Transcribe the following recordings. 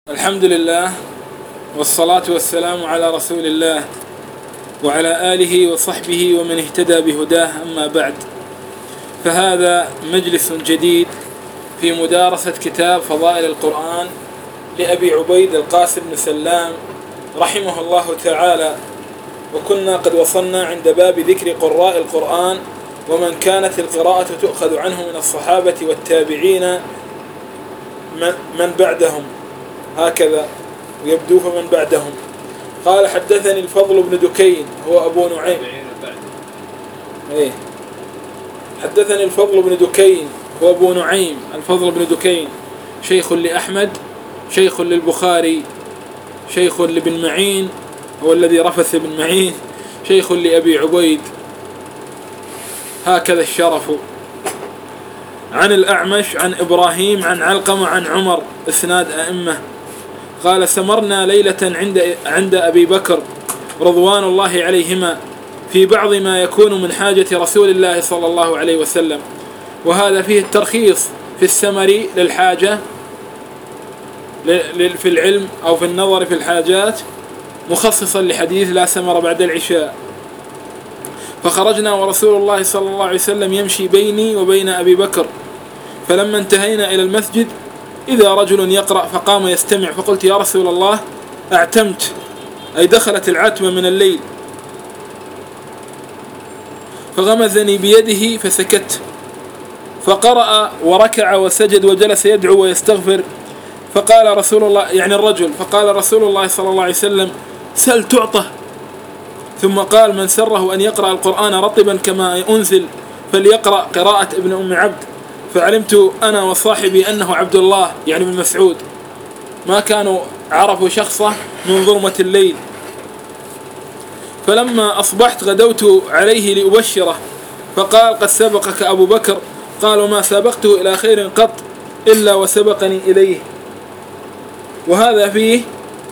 الحمد لله والصلاة والسلام على رسول الله وعلى آله وصحبه ومن اهتدى بهداه، أما بعد، فهذا مجلس جديد في مدارسة كتاب فضائل القرآن لأبي عبيد القاسم بن سلام رحمه الله تعالى. وكنا قد وصلنا عند باب ذكر قراء القرآن ومن كانت القراءة تؤخذ عنه من الصحابة والتابعين من بعدهم، هكذا ويبدو فمن بعدهم. قال: حدثني الفضل بن دكين هو أبو نعيم. حدثني الفضل بن دكين هو أبو نعيم. الفضل بن دكين شيخ لأحمد، شيخ للبخاري، شيخ لابن معين هو الذي رفث ابن معين، شيخ لأبي عبيد، هكذا الشرف. عن الأعمش عن إبراهيم عن علقمة عن عمر، إسناد أئمة. قال: سمرنا ليلة عند أبي بكر رضوان الله عليهما في بعض ما يكون من حاجة رسول الله صلى الله عليه وسلم، وهذا فيه الترخيص في السمر للحاجة في العلم أو في النظر في الحاجات، مخصصا لحديث لا سمر بعد العشاء. فخرجنا ورسول الله صلى الله عليه وسلم يمشي بيني وبين أبي بكر، فلما انتهينا إلى المسجد إذا رجل يقرأ فقام يستمع، فقلت: يا رسول الله، أعتمت، أي دخلت العتمة من الليل. فغمزني بيده فسكت، فقرأ وركع وسجد وجلس يدعو ويستغفر. فقال رسول الله، يعني الرجل، فقال رسول الله صلى الله عليه وسلم: سل تعطه. ثم قال: من سره أن يقرأ القرآن رطبا كما أنزل فليقرأ قراءة ابن أم عبد. فعلمت أنا وصاحبي أنه عبد الله، يعني بن مسعود، ما كانوا عرفوا شخصه من ظلمة الليل. فلما أصبحت غدوت عليه لأبشره، فقال: قد سبقك أبو بكر. قال: وما سبقته إلى خير قط إلا وسبقني إليه. وهذا فيه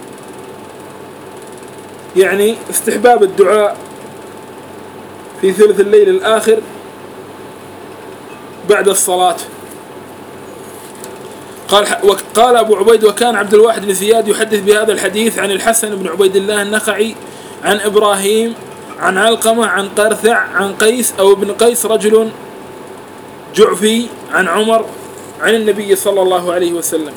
يعني استحباب الدعاء في ثلث الليل الآخر بعد الصلاة. قال أبو عبيد: وكان عبد الواحد بن زياد يحدث بهذا الحديث عن الحسن بن عبيد الله النخعي عن إبراهيم عن علقمة عن قرثع عن قيس أو ابن قيس رجل جعفي عن عمر عن النبي صلى الله عليه وسلم.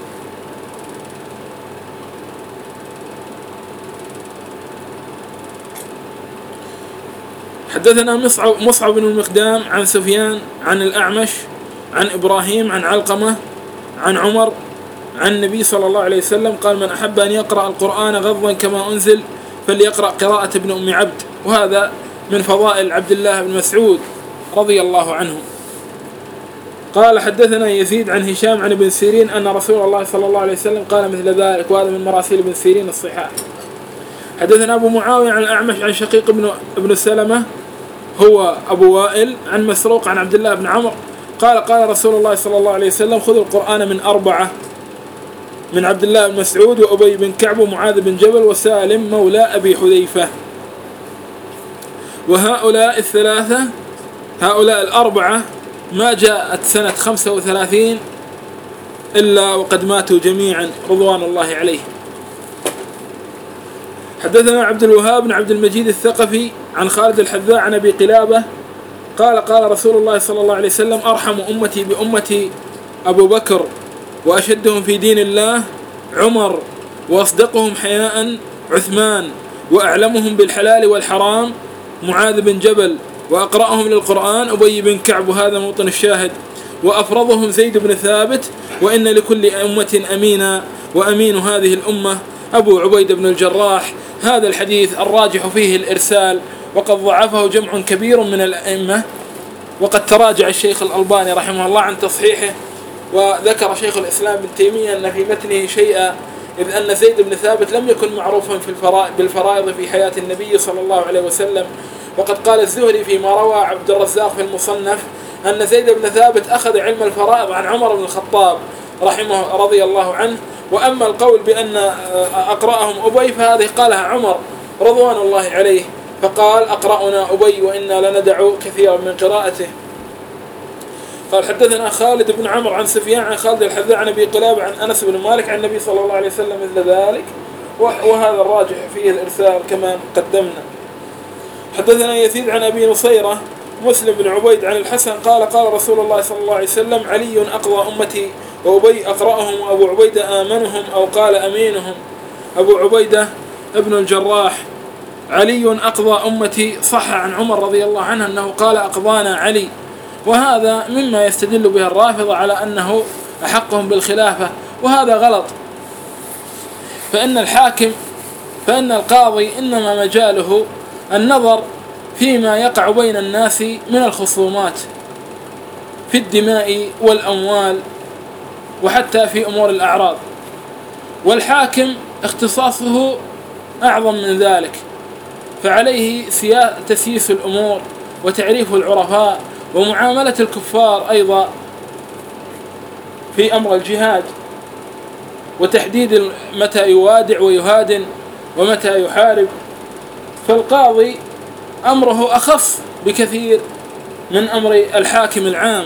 حدثنا مصعب بن المقدام عن سفيان عن الأعمش عن إبراهيم عن علقمة عن عمر عن النبي صلى الله عليه وسلم قال: من أحب أن يقرأ القرآن غضا كما أنزل فليقرأ قراءة ابن أم عبد. وهذا من فضائل عبد الله بن مسعود رضي الله عنه. قال: حدثنا يزيد عن هشام عن ابن سيرين أن رسول الله صلى الله عليه وسلم قال مثل ذلك، وهذا من مراسيل ابن سيرين الصحاح. حدثنا أبو معاوية عن الأعمش عن شقيق ابن سلمة هو أبو وائل عن مسروق عن عبد الله بن عمر قال: قال رسول الله صلى الله عليه وسلم: خذوا القرآن من أربعة، من عبد الله بن مسعود وأبي بن كعب ومعاذ بن جبل وسالم مولى أبي حذيفة. وهؤلاء الثلاثة، هؤلاء الأربعة، ما جاءت سنة 35 إلا وقد ماتوا جميعا رضوان الله عليه. حدثنا عبد الوهاب بن عبد المجيد الثقفي عن خالد الحذاء عن أبي قلابة قال: قال رسول الله صلى الله عليه وسلم: أرحم أمتي بأمتي أبو بكر، وأشدهم في دين الله عمر، وأصدقهم حياء عثمان، وأعلمهم بالحلال والحرام معاذ بن جبل، وأقرأهم للقرآن أبي بن كعب، وهذا موطن الشاهد، وأفرضهم زيد بن ثابت، وإن لكل أمة أمينا، وأمين هذه الأمة أبو عبيد بن الجراح. هذا الحديث الراجح فيه الإرسال، وقد ضعفه جمع كبير من الأئمة، وقد تراجع الشيخ الألباني رحمه الله عن تصحيحه. وذكر شيخ الإسلام ابن تيمية أن في متنه شيئا، إذ أن زيد بن ثابت لم يكن معروفا بالفرائض في حياة النبي صلى الله عليه وسلم. وقد قال الزهري فيما روى عبد الرزاق في المصنف أن زيد بن ثابت أخذ علم الفرائض عن عمر بن الخطاب رضي الله عنه. وأما القول بأن أقرأهم أبي فهذه قالها عمر رضوان الله عليه، فقال: أقرأنا أبي وإنا لندع كثيرا من قراءته. قال حدثنا خالد بن عمرو عن سفيان عن خالد الحذاء عن أبي قلابة عن أنس بن مالك عن النبي صلى الله عليه وسلم مثل ذلك، وهذا الراجح فيه الإرسال كما قدمنا. حدثنا يزيد عن أبي نصيرة مسلم بن عبيد عن الحسن قال قال رسول الله صلى الله عليه وسلم علي أقضى أمتي وأبي أقرأهم وأبو عبيدة آمنهم، أو قال أمينهم. أبو عبيدة ابن الجراح علي أقضى أمتي، صح عن عمر رضي الله عنه أنه قال أقضانا علي، وهذا مما يستدل به الرافضة على أنه أحقهم بالخلافة، وهذا غلط. فإن القاضي إنما مجاله النظر فيما يقع بين الناس من الخصومات في الدماء والأموال وحتى في أمور الأعراض، والحاكم اختصاصه أعظم من ذلك، فعليه تسييس الأمور وتعريف العرفاء ومعاملة الكفار أيضا في أمر الجهاد، وتحديد متى يوادع ويهادن ومتى يحارب. فالقاضي أمره أخف بكثير من أمر الحاكم العام.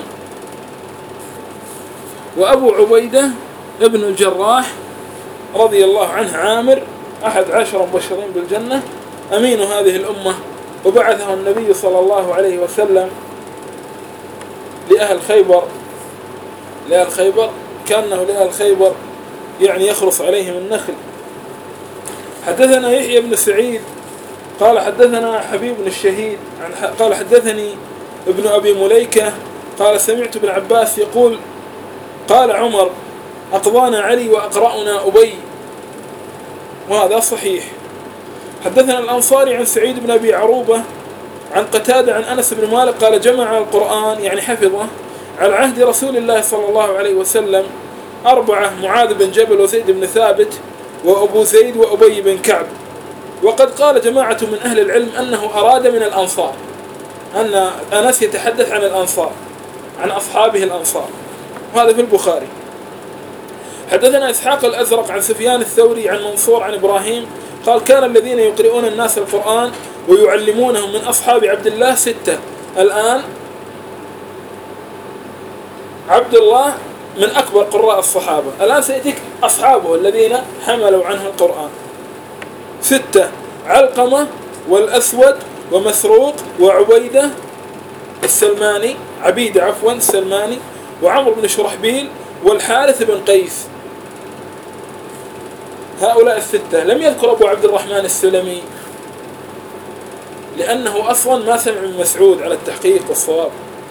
وأبو عبيدة ابن الجراح رضي الله عنه عامر أحد 10 مبشرين بالجنة، أمين هذه الأمة، وبعثه النبي صلى الله عليه وسلم لأهل خيبر كأنه لأهل خيبر يعني يخرص عليهم النخل. حدثنا يحيى بن سعيد قال حدثنا حبيب بن الشهيد قال حدثني ابن أبي مليكة قال سمعت ابن عباس يقول قال عمر أقضانا علي وأقرأنا أبي، وهذا صحيح. حدثنا الأنصاري عن سعيد بن أبي عروبة عن قتادة عن أنس بن مالك قال جمع القرآن يعني حفظه على عهد رسول الله صلى الله عليه وسلم 4: معاذ بن جبل وزيد بن ثابت وأبو زيد وأبي بن كعب. وقد قال جماعة من أهل العلم أنه أراد من الأنصار، أن أنس يتحدث عن الأنصار، عن أصحابه الأنصار، وهذا في البخاري. حدثنا إسحاق الأزرق عن سفيان الثوري عن منصور عن إبراهيم قال كان الذين يقرؤون الناس القرآن ويعلمونهم من أصحاب عبد الله 6. الآن عبد الله من أكبر قراء الصحابة، الآن سيأتيك أصحابه الذين حملوا عنه القرآن 6: علقمة والأسود ومسروق وعبيدة السلماني السلماني وعمر بن شرحبيل والحارث بن قيس. هؤلاء 6. لم يذكر أبو عبد الرحمن السلمي لأنه أصلا ما سمع من مسعود على التحقيق والصواب.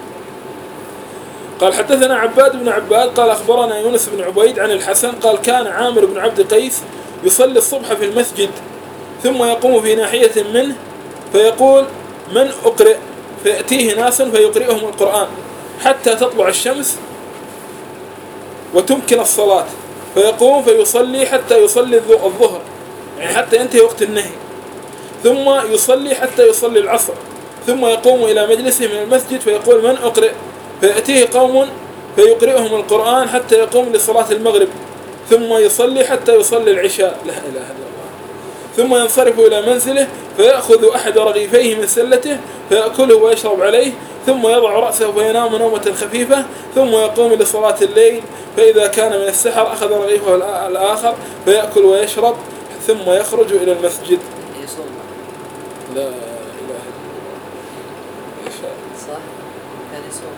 قال حدثنا عباد بن عباد قال أخبرنا يونس بن عبيد عن الحسن قال كان عامر بن عبد قيس يصلي الصبح في المسجد ثم يقوم في ناحية منه فيقول من أقرئ، فيأتيه ناس فيقرئهم القرآن حتى تطلع الشمس وتمكن الصلاة، فيقوم فيصلي حتى يصلي الظهر يعني حتى ينتهي وقت النهي، ثم يصلي حتى يصلي العصر، ثم يقوم إلى مجلسه من المسجد فيقول من أقرئ، فيأتيه قوم فيقرئهم القرآن حتى يقوم لصلاة المغرب، ثم يصلي حتى يصلي العشاء، لا إله إلا الله، ثم ينصرف إلى منزله فيأخذ أحد رغيفيه من سلته فيأكله ويشرب عليه، ثم يضع رأسه فينام نومة خفيفة، ثم يقوم لصلاة الليل، فإذا كان من السحر أخذ رغيفه الآخر فيأكل ويشرب ثم يخرج إلى المسجد. لا إله إلا الله. صح؟ كان يصوم.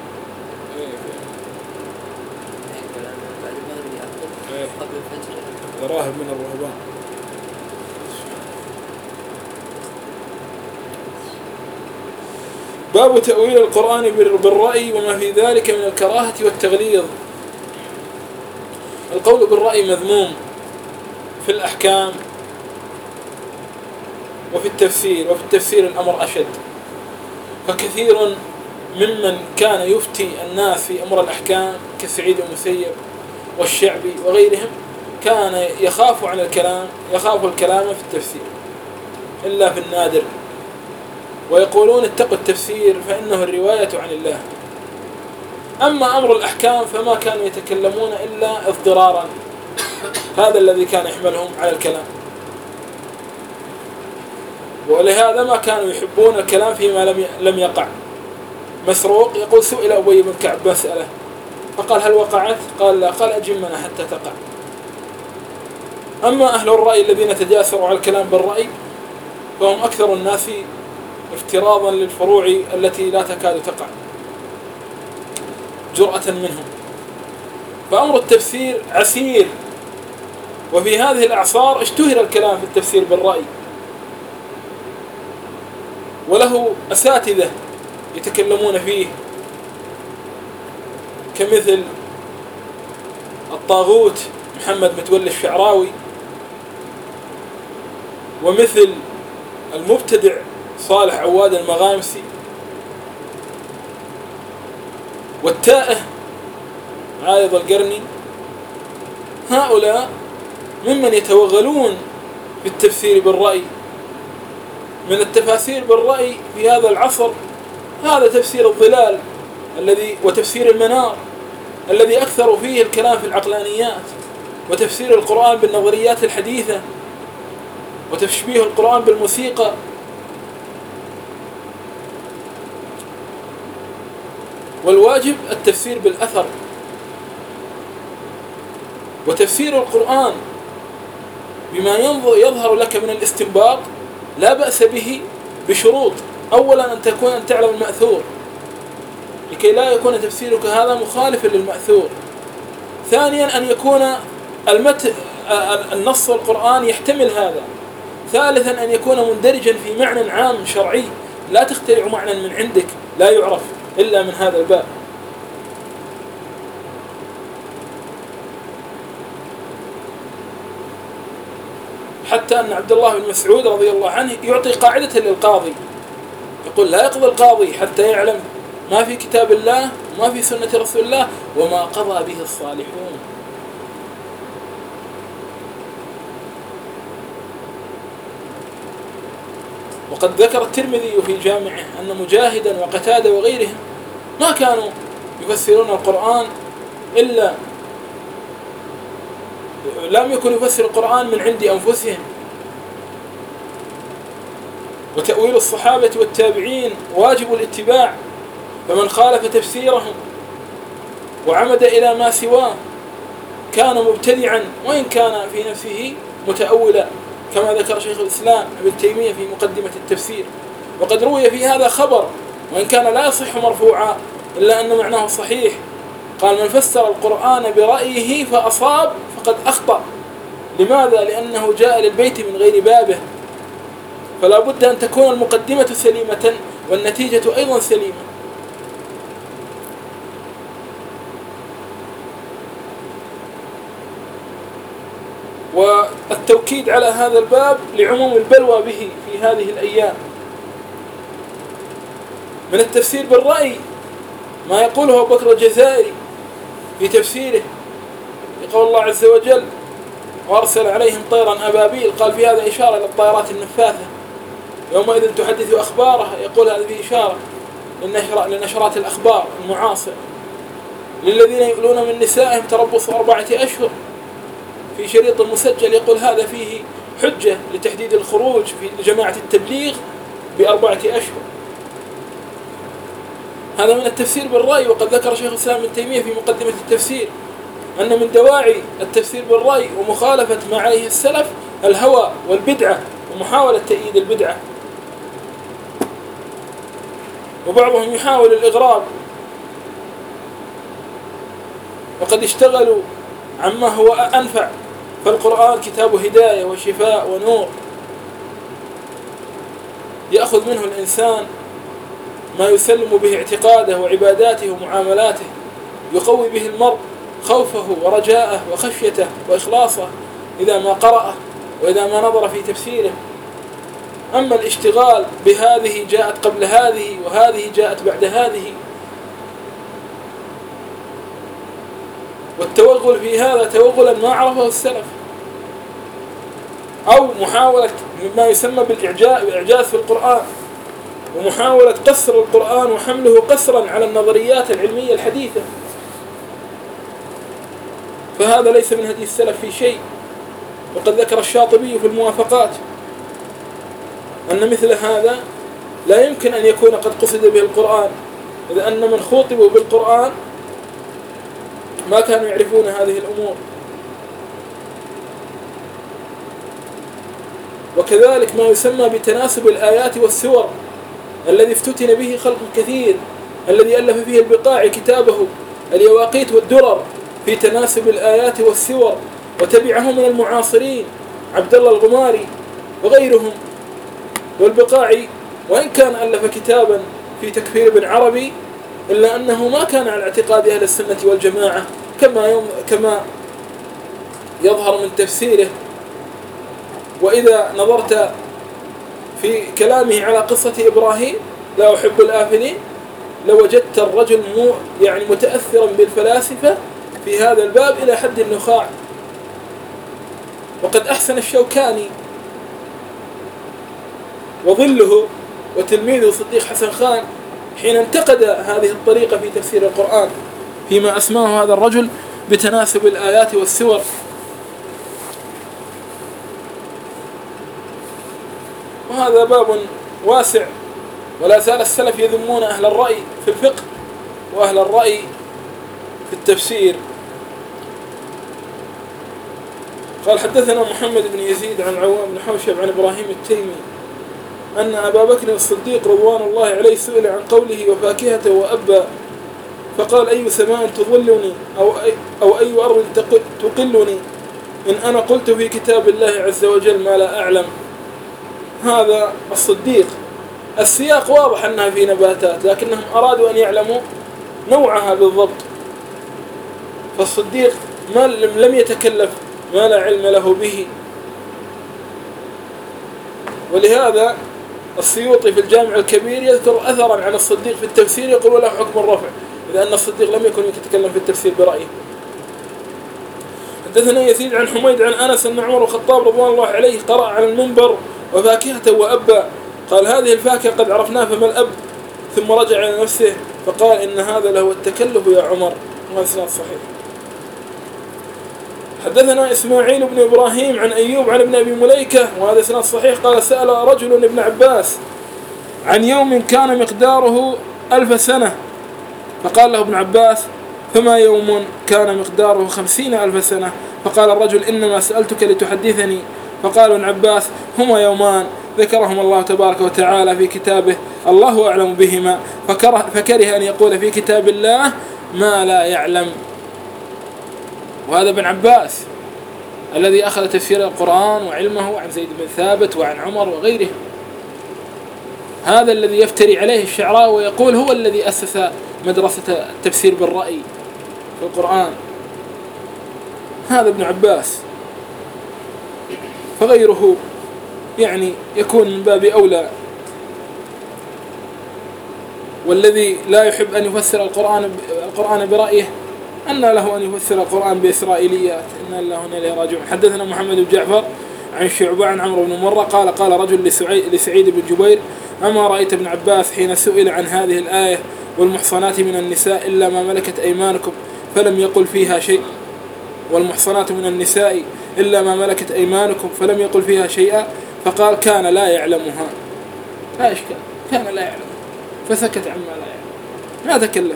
بعد المغرب يأكل قبل الفجر. راهب من الرهبان. باب تأويل القرآن بالرأي وما في ذلك من الكراهة والتغليظ. القول بالرأي مذموم في الأحكام وفي التفسير، وفي التفسير الأمر أشد، فكثير ممن كان يفتي الناس في أمر الأحكام كسعيد المسيب والشعبي وغيرهم كان يخاف الكلام في التفسير إلا في النادر، ويقولون اتقوا التفسير فإنه الرواية عن الله. أما أمر الأحكام فما كانوا يتكلمون إلا اضطرارا، هذا الذي كان يحملهم على الكلام، ولهذا ما كانوا يحبون الكلام فيما لم يقع مسروق يقول سئل أبي بن كعب مسألة فقال هل وقعت؟ قال لا. قال أجمنا حتى تقع. أما أهل الرأي الذين تجاسروا على الكلام بالرأي فهم أكثر الناس افتراضا للفروع التي لا تكاد تقع جرأة منهم. فأمر التفسير عسير، وفي هذه الأعصار اشتهر الكلام في التفسير بالرأي، وله أساتذة يتكلمون فيه كمثل الطاغوت محمد متولي الشعراوي، ومثل المبتدع صالح عواد المغامسي، والتائه عايض القرني. هؤلاء ممن يتوغلون في التفسير بالرأي. من التفاسير بالرأي في هذا العصر هذا تفسير الظلال وتفسير المنار الذي أكثر فيه الكلام في العقلانيات، وتفسير القرآن بالنظريات الحديثة، وتشبيه القرآن بالموسيقى. والواجب التفسير بالأثر، وتفسير القرآن بما يظهر لك من الاستنباط لا بأس به بشروط. أولا أن تعلم المأثور لكي لا يكون تفسيرك هذا مخالفا للمأثور. ثانيا أن يكون النص القرآن يحتمل هذا. ثالثا أن يكون مندرجا في معنى عام شرعي، لا تخترع معنى من عندك لا يعرف إلا من هذا الباب. حتى أن عبد الله بن مسعود رضي الله عنه يعطي قاعدة للقاضي، يقول لا يقضي القاضي حتى يعلم ما في كتاب الله وما في سنة رسول الله وما قضى به الصالحون. وقد ذكر الترمذي في جامعه أن مجاهدا وقتادة وغيرهم ما كانوا يفسرون القرآن إلا لم يكن يفسر القرآن من عند أنفسهم. وتأويل الصحابة والتابعين واجب الاتباع، فمن خالف تفسيرهم وعمد إلى ما سواه كان مبتدعا وإن كان في نفسه متأولا، كما ذكر شيخ الإسلام ابن تيمية في مقدمة التفسير. وقد روي في هذا خبر وإن كان لا يصح مرفوعا إلا أن معناه صحيح، قال من فسر القرآن برأيه فأصاب فقد أخطأ. لماذا؟ لأنه جاء للبيت من غير بابه، فلا بد أن تكون المقدمة سليمة والنتيجة أيضا سليمة. والتوكيد على هذا الباب لعموم البلوى به في هذه الأيام. من التفسير بالرأي ما يقوله أبو بكر الجزائري في تفسيره يقول الله عز وجل وأرسل عليهم طيرا أبابيل، قال في هذا إشارة للطائرات النفاثة يومئذ تحدث أخبارها، يقول هذا في إشارة لنشرات الأخبار المعاصرة. للذين يؤلون من نسائهم تربص 4 أشهر، في شريط مسجل يقول هذا فيه حجة لتحديد الخروج في جماعة التبليغ ب4 أشهر. هذا من التفسير بالرأي. وقد ذكر شيخ الإسلام ابن تيمية في مقدمة التفسير أن من دواعي التفسير بالرأي ومخالفة ما عليه السلف الهوى والبدعة ومحاولة تأييد البدعة، وبعضهم يحاول الإغراب، وقد اشتغلوا عما هو أنفع. فالقرآن كتاب هداية وشفاء ونور، يأخذ منه الإنسان ما يسلم به اعتقاده وعباداته ومعاملاته، يقوي به المرء خوفه ورجاءه وخشيته وإخلاصه إذا ما قرأه وإذا ما نظر في تفسيره. أما الاشتغال بهذه جاءت قبل هذه وهذه جاءت بعد هذه، والتوغل في هذا توغلا ما عرفه السلف، أو محاولة ما يسمى بالإعجاز في القرآن، ومحاولة قصر القرآن وحمله قصرا على النظريات العلمية الحديثة. فهذا ليس من هدي السلف في شيء. وقد ذكر الشاطبي في الموافقات أن مثل هذا لا يمكن أن يكون قد قصد به القرآن، إذ أن من خوطبوا بالقرآن ما كانوا يعرفون هذه الأمور. وكذلك ما يسمى بتناسب الآيات والسور الذي افتتن به خلق كثير، الذي ألف فيه البقاعي كتابه اليواقيت والدرر في تناسب الآيات والسور، وتبعه من المعاصرين عبد الله الغماري وغيرهم. والبقاعي وإن كان ألف كتابا في تكفير ابن عربي إلا أنه ما كان على اعتقاد أهل السنة والجماعة كما يظهر من تفسيره. وإذا نظرت في كلامه على قصة إبراهيم لا أحب الآفلين لوجدت الرجل يعني متأثرا بالفلاسفة في هذا الباب إلى حد النخاع. وقد أحسن الشوكاني وظله وتلميذه صديق حسن خان حين انتقد هذه الطريقة في تفسير القرآن فيما أسماه هذا الرجل بتناسب الآيات والسور. وهذا باب واسع، ولا زال السلف يذمون أهل الرأي في الفقه وأهل الرأي في التفسير. قال حدثنا محمد بن يزيد عن عوام بن حوشب عن إبراهيم التيمي أن أبا بكر الصديق رضوان الله عليه سئل عن قوله وفاكهة وأبا فقال أي سماء تظلني أو أي أرض تقلني إن أنا قلت في كتاب الله عز وجل ما لا أعلم. هذا الصديق السياق واضح أنها في نباتات، لكنهم أرادوا أن يعلموا نوعها بالضبط. فالصديق لم يتكلف ما لا علم له به. ولهذا السيوطي في الجامع الكبير يذكر أثرا عن الصديق في التفسير يقول له حكم الرفع، لأن الصديق لم يكن يتكلم في التفسير برأيه. حدثنا يزيد عن حميد عن أنس أن عمر الخطاب رضوان الله عليه قرأ على المنبر وفاكهة وأبا، قال هذه الفاكهة قد عرفناها فما الأب، ثم رجع إلى نفسه فقال إن هذا له التكلف يا عمر. وهذا إسناد صحيح. حدثنا إسماعيل بن إبراهيم عن أيوب عن ابن أبي مليكة وهذا إسناد صحيح قال سأل رجل ابن عباس عن يوم كان مقداره 1000 سنة، فقال له ابن عباس فما يوم كان مقداره 50,000 سنة؟ فقال الرجل إنما سألتك لتحدثني. فقال ابن عباس هما يومان ذكرهم الله تبارك وتعالى في كتابه الله أعلم بهما، فكره أن يقول في كتاب الله ما لا يعلم. وهذا ابن عباس الذي أخذ تفسير القرآن وعلمه عن زيد بن ثابت وعن عمر وغيره، هذا الذي يفتري عليه الشعراوي ويقول هو الذي أسس مدرسة التفسير بالرأي في القرآن، هذا ابن عباس. فغيره يعني يكون من باب أولى. والذي لا يحب أن يفسر القرآن برأيه أن له أن يفسر القرآن بإسرائيليات، إن الله هنا إليه راجعون. حدثنا محمد بن جعفر عن شعبة عن عمرو بن مرة قال رجل لسعيد بن جبير أما رأيت ابن عباس حين سئل عن هذه الآية والمحصنات من النساء إلا ما ملكت أيمانكم فلم يقل فيها شيء، والمحصنات من النساء إلا ما ملكت أيمانكم فلم يقل فيها شيئا، فقال كان لا يعلمها. لا إشكال، كان لا يعلم فسكت عما لا يعلم، ما تكلم.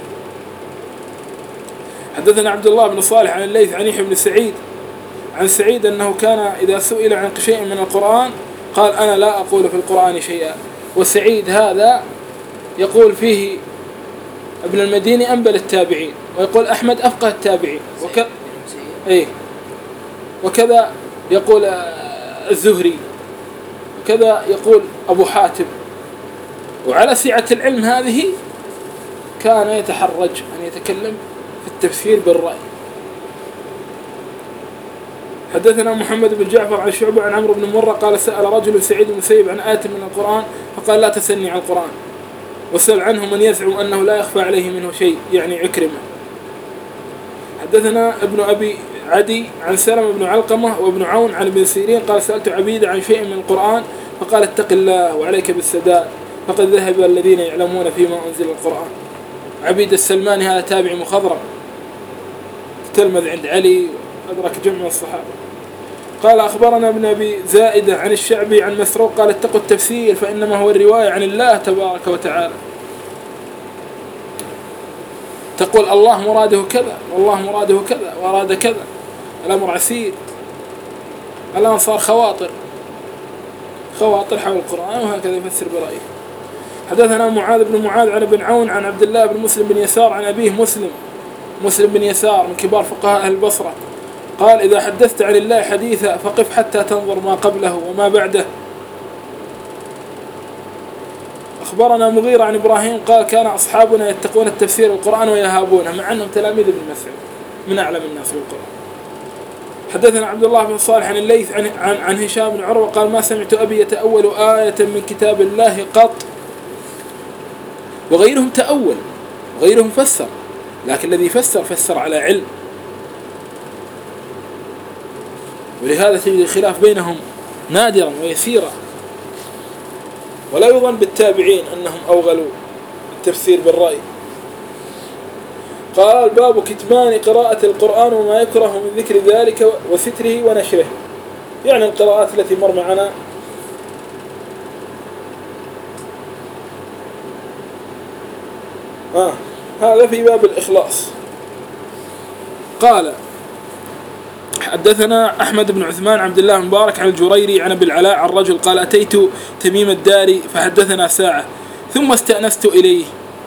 حدثنا عبد الله بن صالح عن الليث عن يحيى بن سعيد عن سعيد أنه كان إذا سئل عن شيء من القرآن قال أنا لا أقول في القرآن شيئا. وسعيد هذا يقول فيه ابن المديني أنبل التابعين، ويقول أحمد أفقه التابعين، وكذا يقول الزهري، وكذا يقول أبو حاتم. وعلى سعة العلم هذه كان يتحرج أن يتكلم في التفسير بالرأي. حدثنا محمد بن جعفر عن شعبة عن عمرو بن مرة قال سأل رجل سعيد بن مسيب عن آية من القرآن فقال لا تسني عن القرآن، وسأل عنه من يزعم أنه لا يخفى عليه منه شيء يعني عكرمة. حدثنا ابن أبي عدي عن سلمة بن علقمة وابن عون عن ابن سيرين قال سألت عبيد عن شيء من القرآن فقال اتق الله وعليك بالسداد فقد ذهب الذين يعلمون فيما أنزل القرآن. عبيد السلماني هذا تابع مخضرم تلمذ عند علي أدرك جمع الصحابة. قال أخبرنا ابن أبي زائدة عن الشعبي عن مسروق قال اتقوا التفسير فإنما هو الرواية عن الله تبارك وتعالى. تقول الله مراده كذا والله مراده كذا وأراد كذا، الأمر عسير. الآن صار خواطر حول القرآن، وهكذا يفسر برأيه. حدثنا معاذ بن معاذ عن ابن عون عن عبد الله بن مسلم بن يسار عن أبيه مسلم بن يسار من كبار فقهاء أهل البصرة قال: إذا حدثت عن الله حديثا فقف حتى تنظر ما قبله وما بعده. أخبرنا مغيرة عن إبراهيم قال: كان أصحابنا يتقون التفسير القرآن ويهابونه، مع أنهم تلاميذ ابن مسعود من أعلم الناس بالقرآن. حدثنا عبد الله بن صالح عن الليث عن هشام بن عروة قال: ما سمعت أبي يتأول آية من كتاب الله قط. وغيرهم تأول وغيرهم فسر، لكن الذي فسر على علم، ولهذا تجد الخلاف بينهم نادرا ويسيرا. ولا يظن بالتابعين أنهم أوغلوا التفسير بالرأي. قال: باب كتمان قراءة القرآن وما يكره من ذكر ذلك وستره ونشره، يعني القراءات التي مر معنا. هذا في باب الإخلاص. قال: حدثنا أحمد بن عثمان عبد الله مبارك عن الجريري عن أبي العلاء عن رجل قال: أتيت تميم الداري فحدثنا ساعة ثم استأنست إليه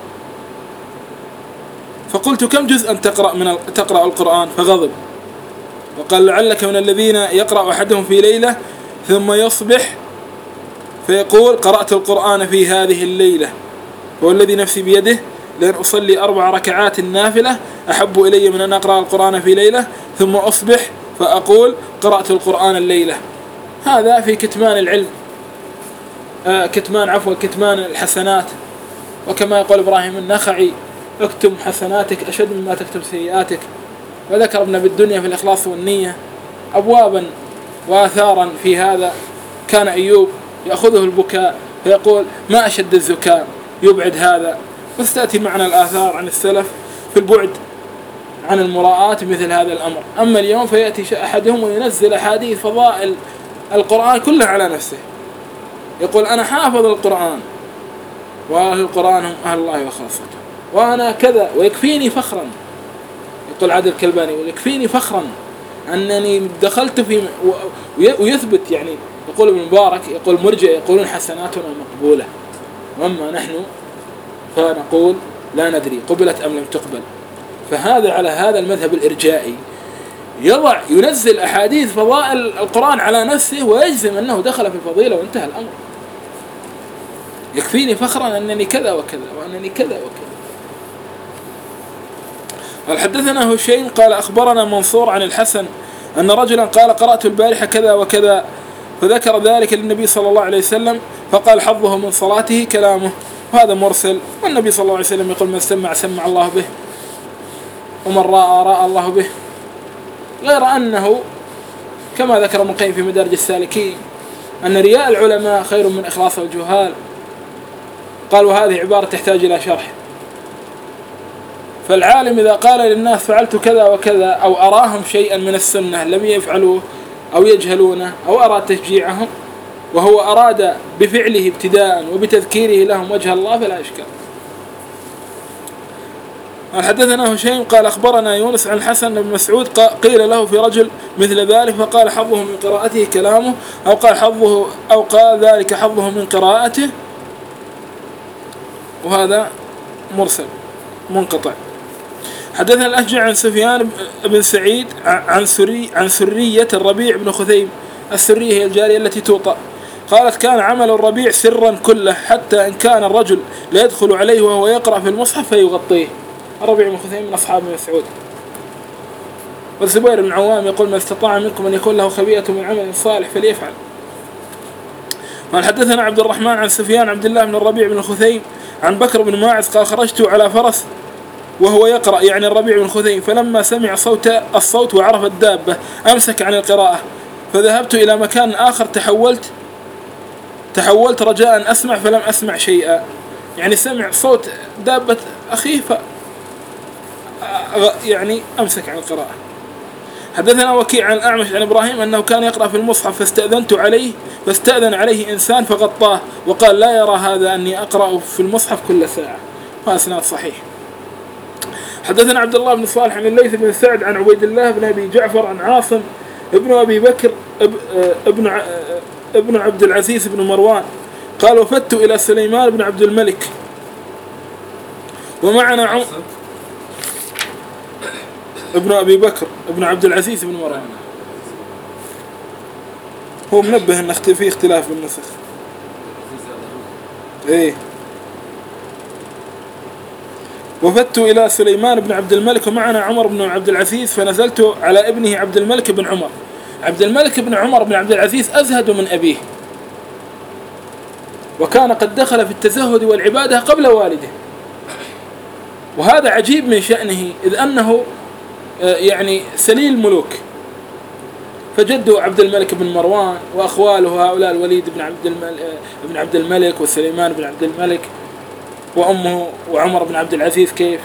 فقلت: كم جزءا تقرأ القرآن؟ فغضب وقال: لعلك من الذين يقرأ أحدهم في ليلة ثم يصبح فيقول: قرأت القرآن في هذه الليلة، والذي نفسي بيده لأن أصلي 4 ركعات نافلة أحب إلي من أن أقرأ القرآن في ليلة ثم أصبح فأقول: قرأت القرآن الليلة. هذا في كتمان العلم، كتمان الحسنات. وكما يقول إبراهيم النخعي: اكتم حسناتك أشد مما تكتم سيئاتك. وذكر ابن أبي الدنيا في الإخلاص والنية أبوابا وآثارا في هذا. كان أيوب يأخذه البكاء فيقول: ما أشد الزكام، يبعد هذا. وستأتي معنا الآثار عن السلف في البعد عن المراءة مثل هذا الأمر. أما اليوم فيأتي أحدهم وينزل أحاديث فضائل القرآن كله على نفسه، يقول: أنا حافظ القرآن، وأهل القرآن هم أهل الله وخاصته، وأنا كذا، ويكفيني فخرا. يقول عادل الكلباني: ويكفيني فخرا أنني دخلت في ويثبت، يعني يقول ابن مبارك، يقول مرجع يقولون حسناتنا مقبولة، وأما نحن فنقول لا ندري قبلت أم لم تقبل. فهذا على هذا المذهب الإرجائي ينزل أحاديث فضائل القرآن على نفسه ويجزم أنه دخل في الفضيلة وانتهى الأمر. يكفيني فخرا أنني كذا وكذا وأنني كذا وكذا. قال: حدثنا هشيم قال: أخبرنا منصور عن الحسن أن رجلا قال: قرأت البارحة كذا وكذا، فذكر ذلك للنبي صلى الله عليه وسلم فقال: حظه من صلاته كلامه. وهذا مرسل، والنبي صلى الله عليه وسلم يقول: من سمع الله به، ومن رأى الله به. غير أنه كما ذكر ابن القيم في مدارج السالكين أن رياء العلماء خير من إخلاص الجهال. قال: وهذه عبارة تحتاج إلى شرح. فالعالم إذا قال للناس فعلت كذا وكذا، أو أراهم شيئا من السنة لم يفعلوه أو يجهلونه، أو أراد تشجيعهم وهو أراد بفعله ابتداء وبتذكيره لهم وجه الله، فلا إشكال. حدثنا هشيم قال: أخبرنا يونس عن الحسن بن مسعود قيل له في رجل مثل ذلك فقال: حظه من قراءته كلامه، أو قال ذلك حظه من قراءته. وهذا مرسل منقطع. حدثنا الأشجع عن سفيان بن سعيد عن سرية الربيع بن خثيم. السرية هي الجارية التي توطأ. قالت: كان عمل الربيع سرا كله، حتى إن كان الرجل لا يدخل عليه وهو يقرأ في المصحف فيغطيه. الربيع بن خثيم من أصحاب مسعود. والزبير بن عوام يقول: من استطاع منكم أن يكون له خبيئة من عمل صالح فليفعل. قال: حدثنا عبد الرحمن عن سفيان عبد الله بن الربيع بن خثيم عن بكر بن ماعز قال: خرجت على فرس وهو يقرأ، يعني الربيع بن خثيم، فلما سمع الصوت وعرف الدابة أمسك عن القراءة، فذهبت إلى مكان آخر تحولت رجاء أن أسمع فلم أسمع شيئا. يعني سمع صوت دابة أخيه يعني أمسك عن القراءة. حدثنا وكيع عن الأعمش عن إبراهيم أنه كان يقرأ في المصحف فاستأذن عليه إنسان فغطاه وقال: لا يرى هذا أني أقرأ في المصحف كل ساعة. وأسناد صحيح. حدثنا عبد الله بن صالح عن الليث بن سعد عن عبيد الله بن أبي جعفر عن عاصم ابن أبي بكر ابن عبد العزيز بن مروان قال وفدت إلى سليمان بن عبد الملك ومعنا ابن أبي بكر ابن عبد العزيز بن مروان. هو منبه أن في اختلاف بالنسخ. إيه وفدت إلى سليمان بن عبد الملك ومعنا عمر بن عبد العزيز فنزلت على ابنه عبد الملك بن عمر. عبد الملك بن عمر بن عبد العزيز أزهد من أبيه، وكان قد دخل في التزهد والعبادة قبل والده، وهذا عجيب من شأنه إذ أنه يعني سليل الملوك. فجده عبد الملك بن مروان وأخواله هؤلاء الوليد بن عبد الملك وسليمان بن عبد الملك وأمه وعمر بن عبد العزيز كيف.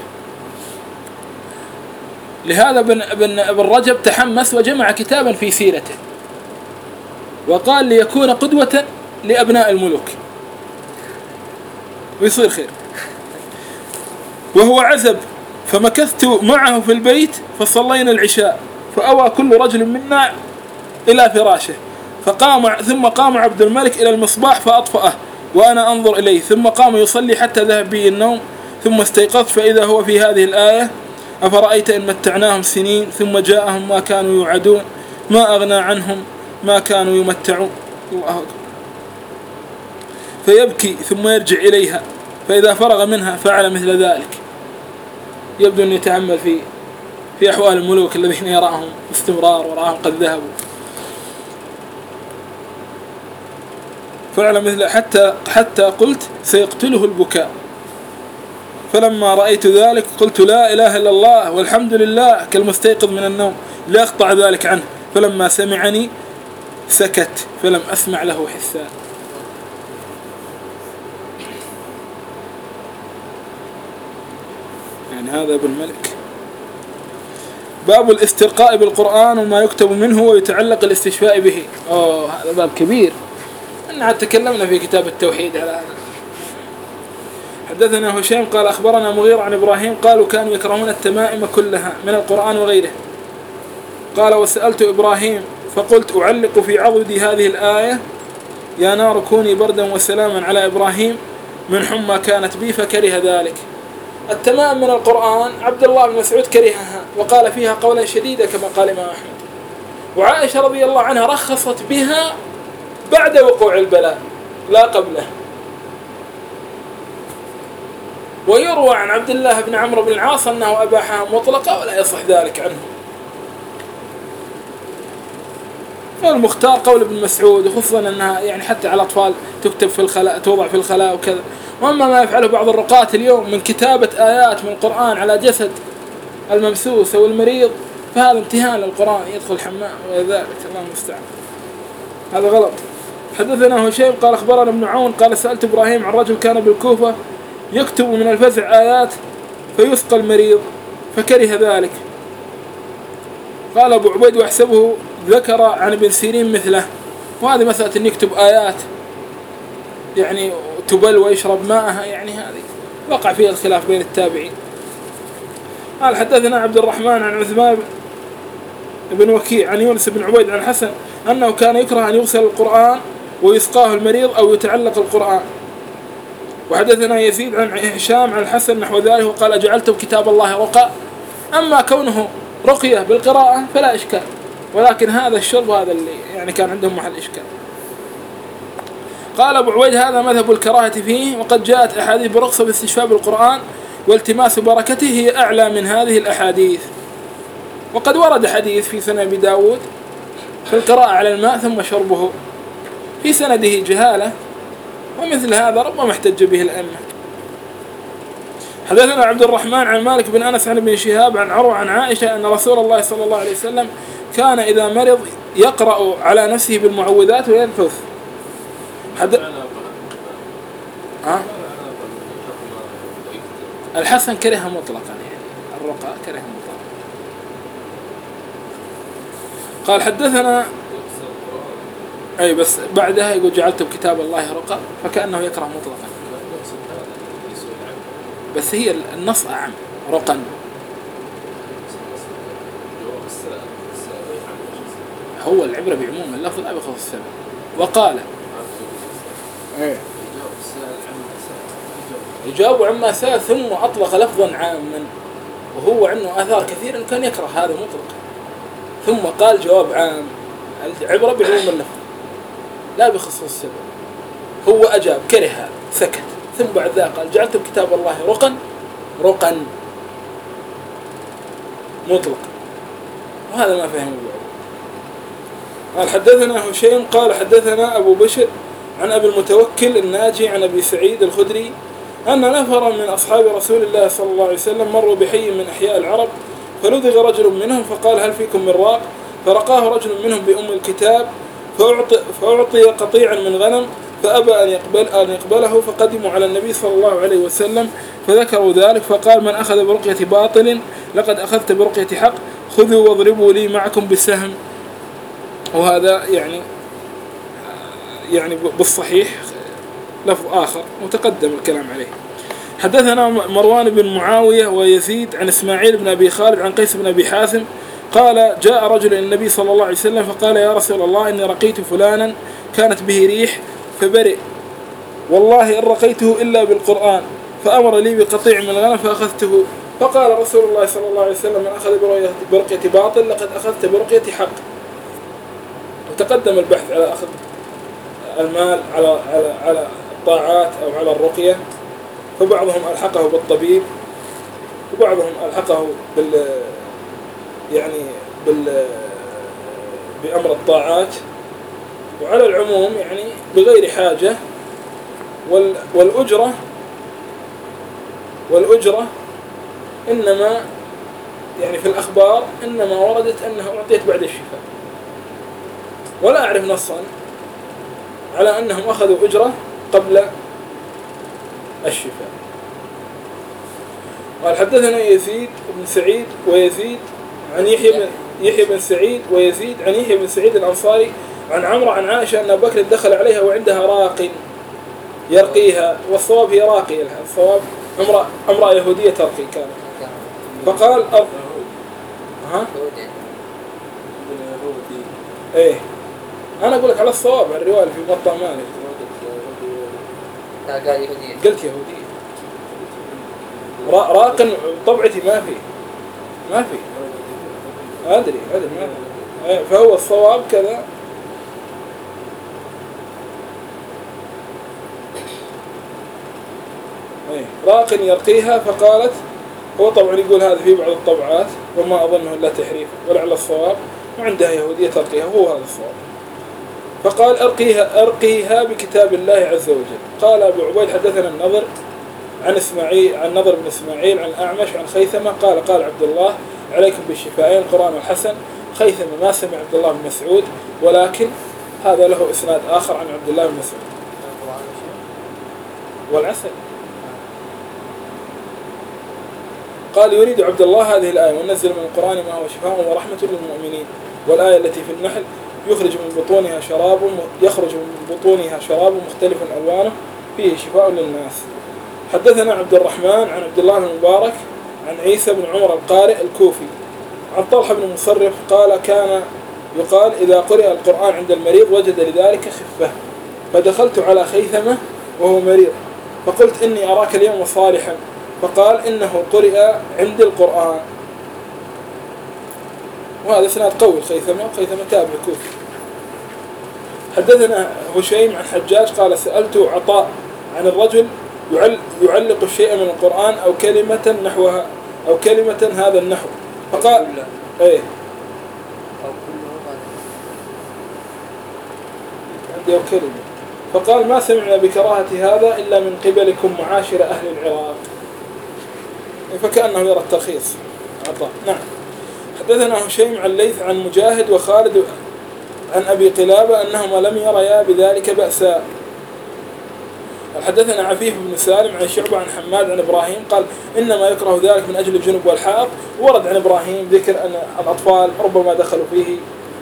لهذا بن رجب تحمس وجمع كتابا في سيرته وقال ليكون قدوة لأبناء الملوك ويصير خير. وهو عزب فمكثت معه في البيت فصلينا العشاء فأوى كل رجل منا إلى فراشه ثم قام عبد الملك إلى المصباح فأطفأه وأنا أنظر إليه، ثم قام يصلي حتى ذهب بي النوم، ثم استيقظت فإذا هو في هذه الآية أفرأيت إن متعناهم سنين ثم جاءهم ما كانوا يوعدون ما أغنى عنهم ما كانوا يمتعون. فيبكي ثم يرجع إليها فإذا فرغ منها فعل مثل ذلك. يبدو أن يتأمل في أحوال الملوك الذين يراهم باستمرار وراهم قد ذهبوا. فعل مثل حتى قلت سيقتله البكاء. فلما رأيت ذلك قلت لا إله إلا الله والحمد لله كالمستيقظ من النوم لا أقطع ذلك عنه. فلما سمعني سكت فلم أسمع له حسا. يعني هذا ابن ملك. باب الاسترقاء بالقرآن وما يكتب منه ويتعلق الاستشفاء به. هذا باب كبير، إننا تكلمنا في كتاب التوحيد على هذا. حدثنا هشام قال أخبرنا مغيرة عن إبراهيم قالوا كانوا يكرهون التمائم كلها من القرآن وغيره. قال وسألت إبراهيم فقلت أعلق في عضدي هذه الآية يا نار كوني بردا وسلاما على إبراهيم من حمى كانت بي فكره ذلك. التمائم من القرآن عبد الله بن مسعود كرهها وقال فيها قولا شديدا كما قال إمام أحمد. وعائشة رضي الله عنها رخصت بها بعد وقوع البلاء لا قبله. ويروى عن عبد الله بن عمرو بن العاص أنه أباحها مطلقة ولا يصح ذلك عنه. والمختار قول ابن مسعود، وخصوصا أنها يعني حتى على الأطفال تكتب في الخلاء توضع في الخلاء وكذا. وأما ما يفعله بعض الرقاة اليوم من كتابة آيات من القرآن على جسد الممسوس أو المريض فهذا امتهان للقرآن، يدخل الحمام وذلك الله المستعان، هذا غلط. حدثنا هشيم قال أخبرنا ابن عون قال سألت إبراهيم عن رجل كان بالكوفة يكتب من الفزع آيات فيسقى المريض فكره ذلك. قال أبو عبيد واحسبه ذكر عن ابن سيرين مثله. وهذه مسألة أن يكتب آيات يعني تبل ويشرب ماءها، يعني هذه وقع فيها الخلاف بين التابعين. قال حدثنا عبد الرحمن عن عثمان بن وكيع عن يونس بن عبيد عن حسن أنه كان يكره أن يغسل القرآن ويسقاه المريض أو يتعلق القرآن. وحدثنا يزيد عن هشام عن الحسن نحو ذلك وقال جعلته كتاب الله رقى. أما كونه رقية بالقراءة فلا إشكال، ولكن هذا الشرب هذا اللي يعني كان عندهم محل إشكال. قال أبو عبيد هذا مذهب الكراهة فيه، وقد جاءت أحاديث برخصة باستشفاء بالقرآن والتماس بركته هي أعلى من هذه الأحاديث. وقد ورد حديث في سنة أبي داود في القراءة على الماء ثم شربه، في سنده جهالة، ومثل هذا ربما احتج به الأئمة. حدثنا عبد الرحمن عن مالك بن أنس عن ابن شهاب عن عروة عن عائشة أن رسول الله صلى الله عليه وسلم كان إذا مرض يقرأ على نفسه بالمعوذات وينفث. الحسن كره مطلقا، يعني الرقى كره مطلقا. قال حدثنا أي بس بعدها يقول جعلت بكتاب الله رقى، فكأنه يكره مطلقا، بس هي النص أعم رقا هو العبرة بعموم اللفظ لا بخصوص السبب. وقال يجاب عما سأل ثم أطلق لفظا عاما، وهو عنه آثار كثير كان يكره هذا مطلقا، ثم قال جواب عام. العبرة بعموم اللفظ لا بخصوص السبب. هو أجاب كره هذا سكت، ثم بعد ذلك قال جعلت بكتاب الله رقا مطلق، وهذا ما فهمه بعض. قال حدثنا هشيم قال حدثنا أبو بشر عن أبي المتوكل الناجي عن أبي سعيد الخدري أن نفرا من أصحاب رسول الله صلى الله عليه وسلم مروا بحي من أحياء العرب، فلدغ رجل منهم فقال هل فيكم من راق؟ فرقاه رجل منهم بأم الكتاب فأعطي قطيعا من غنم فأبى أن يقبله، فقدموا على النبي صلى الله عليه وسلم فذكروا ذلك، فقال من أخذ برقية باطل لقد أخذت برقية حق، خذوا واضربوا لي معكم بسهم. وهذا يعني بالصحيح لفظ آخر متقدم الكلام عليه. حدثنا مروان بن معاوية ويزيد عن إسماعيل بن أبي خالد عن قيس بن أبي حازم قال جاء رجل إلى النبي صلى الله عليه وسلم فقال يا رسول الله إني رقيت فلانا كانت به ريح فبرئ، والله إن رقيته إلا بالقرآن، فأمر لي بقطيع من الغنم فأخذته، فقال رسول الله صلى الله عليه وسلم من أخذ برقية باطل لقد أخذت برقية حق. وتقدم البحث على أخذ المال على الطاعات أو على الرقية، فبعضهم ألحقه بالطبيب وبعضهم ألحقه بأمر الطاعات، وعلى العموم يعني بغير حاجة. والأجرة إنما يعني في الأخبار إنما وردت أنها أعطيت بعد الشفاء، ولا أعرف نصا على أنهم أخذوا أجرة قبل الشفاء. قال حدثنا يزيد بن سعيد ويزيد عن يحيى بن سعيد ويزيد عن يحيى بن سعيد الأنصاري عن عمرو عن عائشة أن بكر دخل عليها وعندها راق يرقيها، والصواب هي راقية، الصواب امرأة يهودية ترقي كانت. فقال ايه انا اقول لك على الصواب على الرواية في موطأ مالك قلت يهودية. راقا طبعتي ما في أدري ما في. فهو الصواب كذا. راق يرقيها، فقالت هو طبعا يقول هذا في بعض الطبعات وما أظنه إلا تحريف ولعل الصواب، وعندها يهودية ترقيها، هو هذا الصواب. فقال أرقيها بكتاب الله عز وجل. قال أبو عبيد حدثنا النضر عن نضر بن إسماعيل عن أعمش عن خيثمة قال عبد الله عليكم بالشفاءين القرآن والحسن. خيثمة ما سمع عبد الله بن مسعود، ولكن هذا له إسناد آخر عن عبد الله بن مسعود. والعسل قال يريد عبد الله هذه الآية وننزل من القرآن ما هو شفاء ورحمة للمؤمنين، والآية التي في النحل يخرج من بطونها شراب مختلف ألوانه فيه شفاء للناس. حدثنا عبد الرحمن عن عبد الله بن المبارك عن عيسى بن عمر القارئ الكوفي عن طلحة بن مصرف قال كان يقال إذا قرئ القرآن عند المريض وجد لذلك خفة، فدخلت على خيثمة وهو مريض فقلت إني أراك اليوم صالحا، فقال إنه قرئ عند القرآن. وهذا سناد قوي. خيثمة تابع كوفي. حدثنا هشيم عن حجاج قال سألت عطاء عن الرجل يعلق الشيء من القرآن أو كلمة نحوها أو كلمة هذا النحو، فقال إيه عندي أو كلمة، فقال ما سمعنا بكراهة هذا إلا من قبلكم معاشر أهل العراق، فكأنه يرى الترخيص عطاء. نعم. حدثنا هشيم عن ليث عن مجاهد وخالد عن أبي قلابة أنهما لم يريا بذلك بأسا. حدثنا عفيف بن سالم عن شعبة عن حماد عن إبراهيم قال إنما يكره ذلك من أجل الجنب والحائط. ورد عن إبراهيم ذكر أن الأطفال ربما دخلوا فيه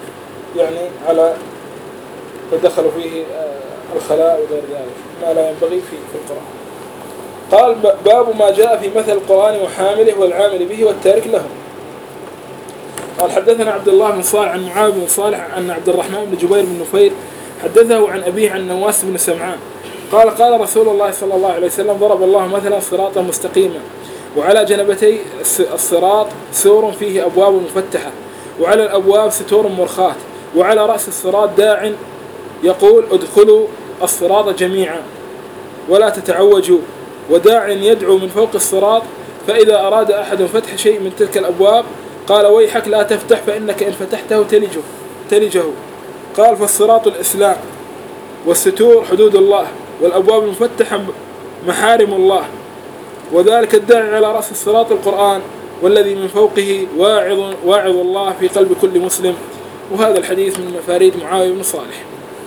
دخلوا فيه الخلاء وغير ذلك ما لا ينبغي في القرآن. قال باب ما جاء في مثل القرآن وحامله والعامل به والتارك له. قال حدثنا عبد الله بن صالح عن معاذ بن صالح أن عبد الرحمن بن جبير بن نفير حدثه عن أبيه عن نواس بن سمعان قال قال رسول الله صلى الله عليه وسلم ضرب الله مثلا صراطا مستقيما وعلى جنبتي الصراط سور فيه أبواب مفتحة وعلى الأبواب ستور مرخاة وعلى رأس الصراط داع يقول ادخلوا الصراط جميعا ولا تتعوجوا وداع يدعو من فوق الصراط فإذا أراد أحد فتح شيء من تلك الأبواب قال ويحك لا تفتح فإنك إن فتحته تلجه قال فالصراط الإسلام والستور حدود الله والأبواب المفتحة محارم الله وذلك الداعي على رأس الصراط القرآن والذي من فوقه واعظ الله في قلب كل مسلم. وهذا الحديث من مفاريد معاوية بن صالح.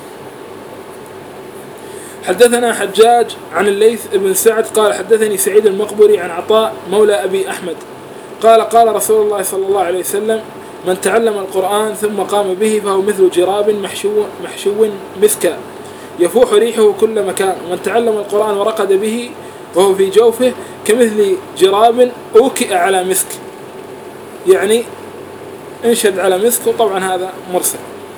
حدثنا حجاج عن الليث بن سعد قال حدثني سعيد المقبري عن عطاء مولى أبي أحمد قال قال رسول الله صلى الله عليه وسلم من تعلم القرآن ثم قام به فهو مثل جراب محشو مسكا يفوح ريحه كل مكان ومن تعلم القرآن ورقد به وهو في جوفه كمثل جراب أوكئ على مسك يعني انشد على مسك وطبعا هذا مرسل.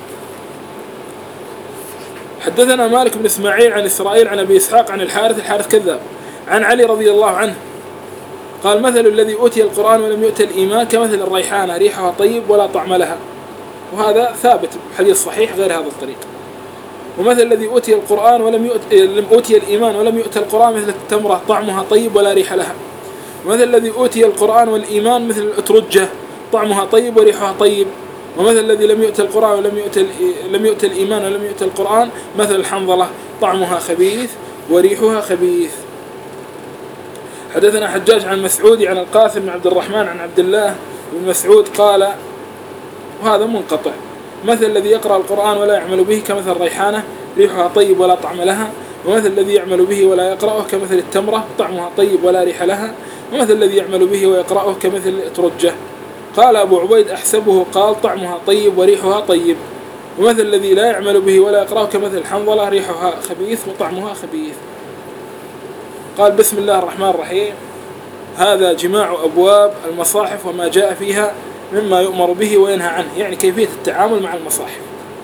حدثنا مالك بن إسماعيل عن إسرائيل عن أبي إسحاق عن الحارث كذاب عن علي رضي الله عنه قال مثل الذي أوتي القرآن ولم يؤت الإيمان كمثل الريحانة ريحها طيب ولا طعم لها وهذا ثابت حديث صحيح غير هذا الطريق. ومثل الذي أوتي القرآن ولم أوتي الإيمان ولم يؤت القرآن مثل التمرة طعمها طيب ولا ريح لها. ومثل الذي أوتي القرآن والإيمان مثل الأترجة طعمها طيب وريحها طيب. ومثل الذي لم يؤت القرآن لم يؤت الإيمان ولم يؤت القرآن مثل الحنظلة طعمها خبيث وريحها خبيث. حدثنا حجاج عن مسعود عن القاسم بن عبد الرحمن عن عبد الله بن مسعود قال وهذا منقطع مثل الذي يقرأ القرآن ولا يعمل به كمثل الريحانة ريحها طيب ولا طعم لها. ومثل الذي يعمل به ولا يقرأه كمثل التمرة طعمها طيب ولا ريح لها. ومثل الذي يعمل به ويقرأه كمثل الأترجة. قال أبو عبيد أحسبه قال طعمها طيب وريحها طيب. ومثل الذي لا يعمل به ولا يقرأه كمثل الحنظلة ريحها خبيث وطعمها خبيث. قال بسم الله الرحمن الرحيم. هذا جماع أبواب المصاحف وما جاء فيها مما يؤمر به وينهى عنه يعني كيفية التعامل مع المصاحف.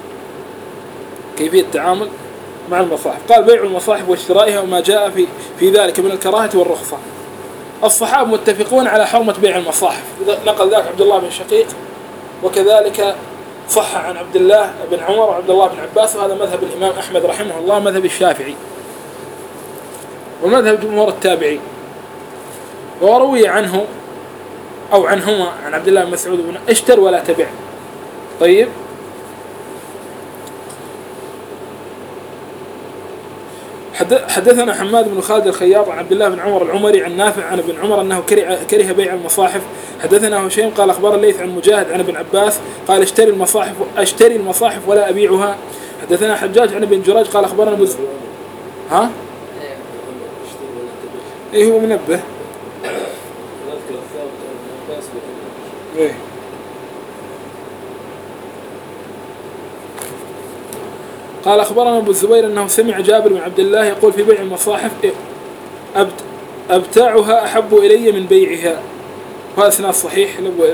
كيفية التعامل مع المصاحف. قال بيع المصاحف واشترائها وما جاء في ذلك من الكراهة والرخصة. الصحابة متفقون على حرمة بيع المصاحف نقل ذلك عبد الله بن شقيق وكذلك صح عن عبد الله بن عمر وعبد الله بن عباس وهذا مذهب الإمام أحمد رحمه الله مذهب الشافعي ومذهب جمهور التابعين. وروي عنه أو عنهما عن عبد الله بن مسعود بن اشتر ولا تبع. طيب حدثنا حماد بن خالد الخياط عن عبد الله بن عمر العمري عن نافع عن ابن عمر أنه كره بيع المصاحف. حدثنا هشيم قال أخبر الليث عن مجاهد عن ابن عباس قال اشتري المصاحف ولا أبيعها. حدثنا حجاج عن ابن جراج قال أخبرنا ها إيه هو منبه إيه. قال أخبرنا أبو الزبير أنه سمع جابر بن عبد الله يقول في بيع المصاحف أبتاعها أحب إلي من بيعها. وهذا إسناد صحيح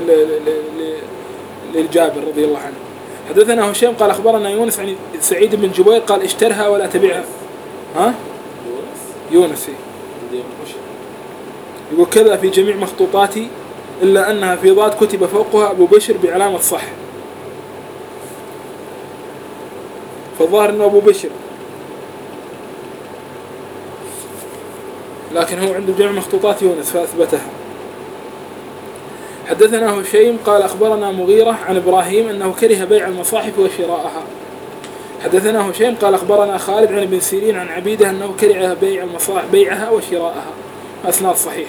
للجابر رضي الله عنه. حدثنا هشام قال أخبرنا يونس عن سعيد بن جبير قال اشترها ولا تبيعها. ها يونس يقول كذا في جميع مخطوطاتي إلا أنها في ضاد كتب فوقها أبو بشر بعلامة صح. فالظاهر أنه أبو بشر لكن هو عنده جميع مخطوطات يونس فأثبتها. حدثنا هشيم قال أخبرنا مغيرة عن إبراهيم أنه كره بيع المصاحف وشراءها. حدثنا هشيم قال أخبرنا خالد عن ابن سيرين عن عبيده أنه كره بيع المصاحف بيعها وشراءها. أسناد صحيح.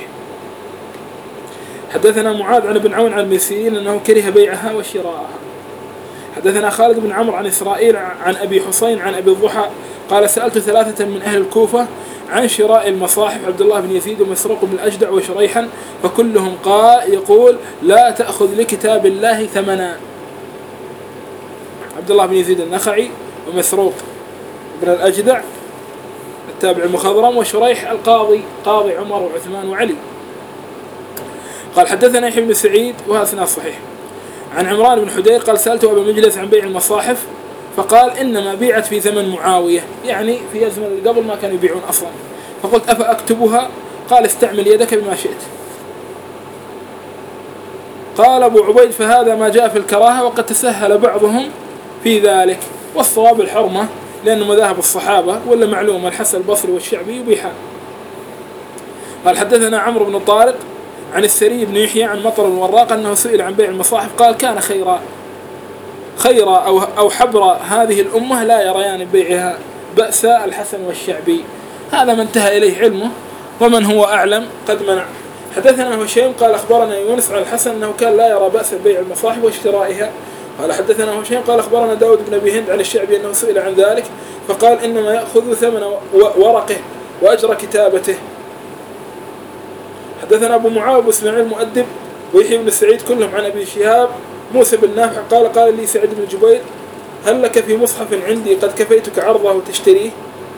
حدثنا معاذ عن ابن عون عن ابن سيرين أنه كره بيعها وشراءها. حدثنا خالد بن عمرو عن إسرائيل عن أبي حسين عن أبي الضحى قال سألت 3 من أهل الكوفة عن شراء المصاحف عبد الله بن يزيد ومسروق بن الأجدع وشريحا فكلهم يقول لا تأخذ لكتاب الله ثمنا. عبد الله بن يزيد النخعي ومسروق بن الأجدع التابع المخضرم وشريح القاضي قاضي عمر وعثمان وعلي. قال حدثنا يحيى بن سعيد وهذا إسناد صحيح عن عمران بن حدير قال سألت أبا مجلس عن بيع المصاحف فقال إنما بيعت في زمن معاوية، يعني في الزمن اللي قبل ما كانوا يبيعون أصلا. فقلت أفأكتبها؟ قال استعمل يدك بما شئت. قال أبو عبيد فهذا ما جاء في الكراهة وقد تسهل بعضهم في ذلك، والصواب الحرمة لأن مذاهب الصحابة ولا معلومة الحسن البصري والشعبي يبيحان. قال حدثنا عمرو بن طارق عن السري بن يحيى عن مطر الوراق أنه سئل عن بيع المصاحف قال كان خيرا أو حبر هذه الأمة لا يريان بيعها بأس الحسن والشعبي. هذا ما انتهى إليه علمه، ومن هو أعلم قد منع. حدثنا هشيم قال أخبرنا يونس عن الحسن أنه كان لا يرى بأس بيع المصاحف واشترائها. قال حدثنا هشيم قال أخبرنا داود بن أبي هند عن الشعبي أنه سئل عن ذلك فقال إنما يأخذ ثمن ورقه وأجر كتابته. حدثنا أبو معاوية وإسماعيل المؤدب ويحيى بن سعيد كلهم عن أبي شهاب موسى بن نافع قال لي سعيد بن جبير هل لك في مصحف عندي قد كفيتك عرضه تشتريه؟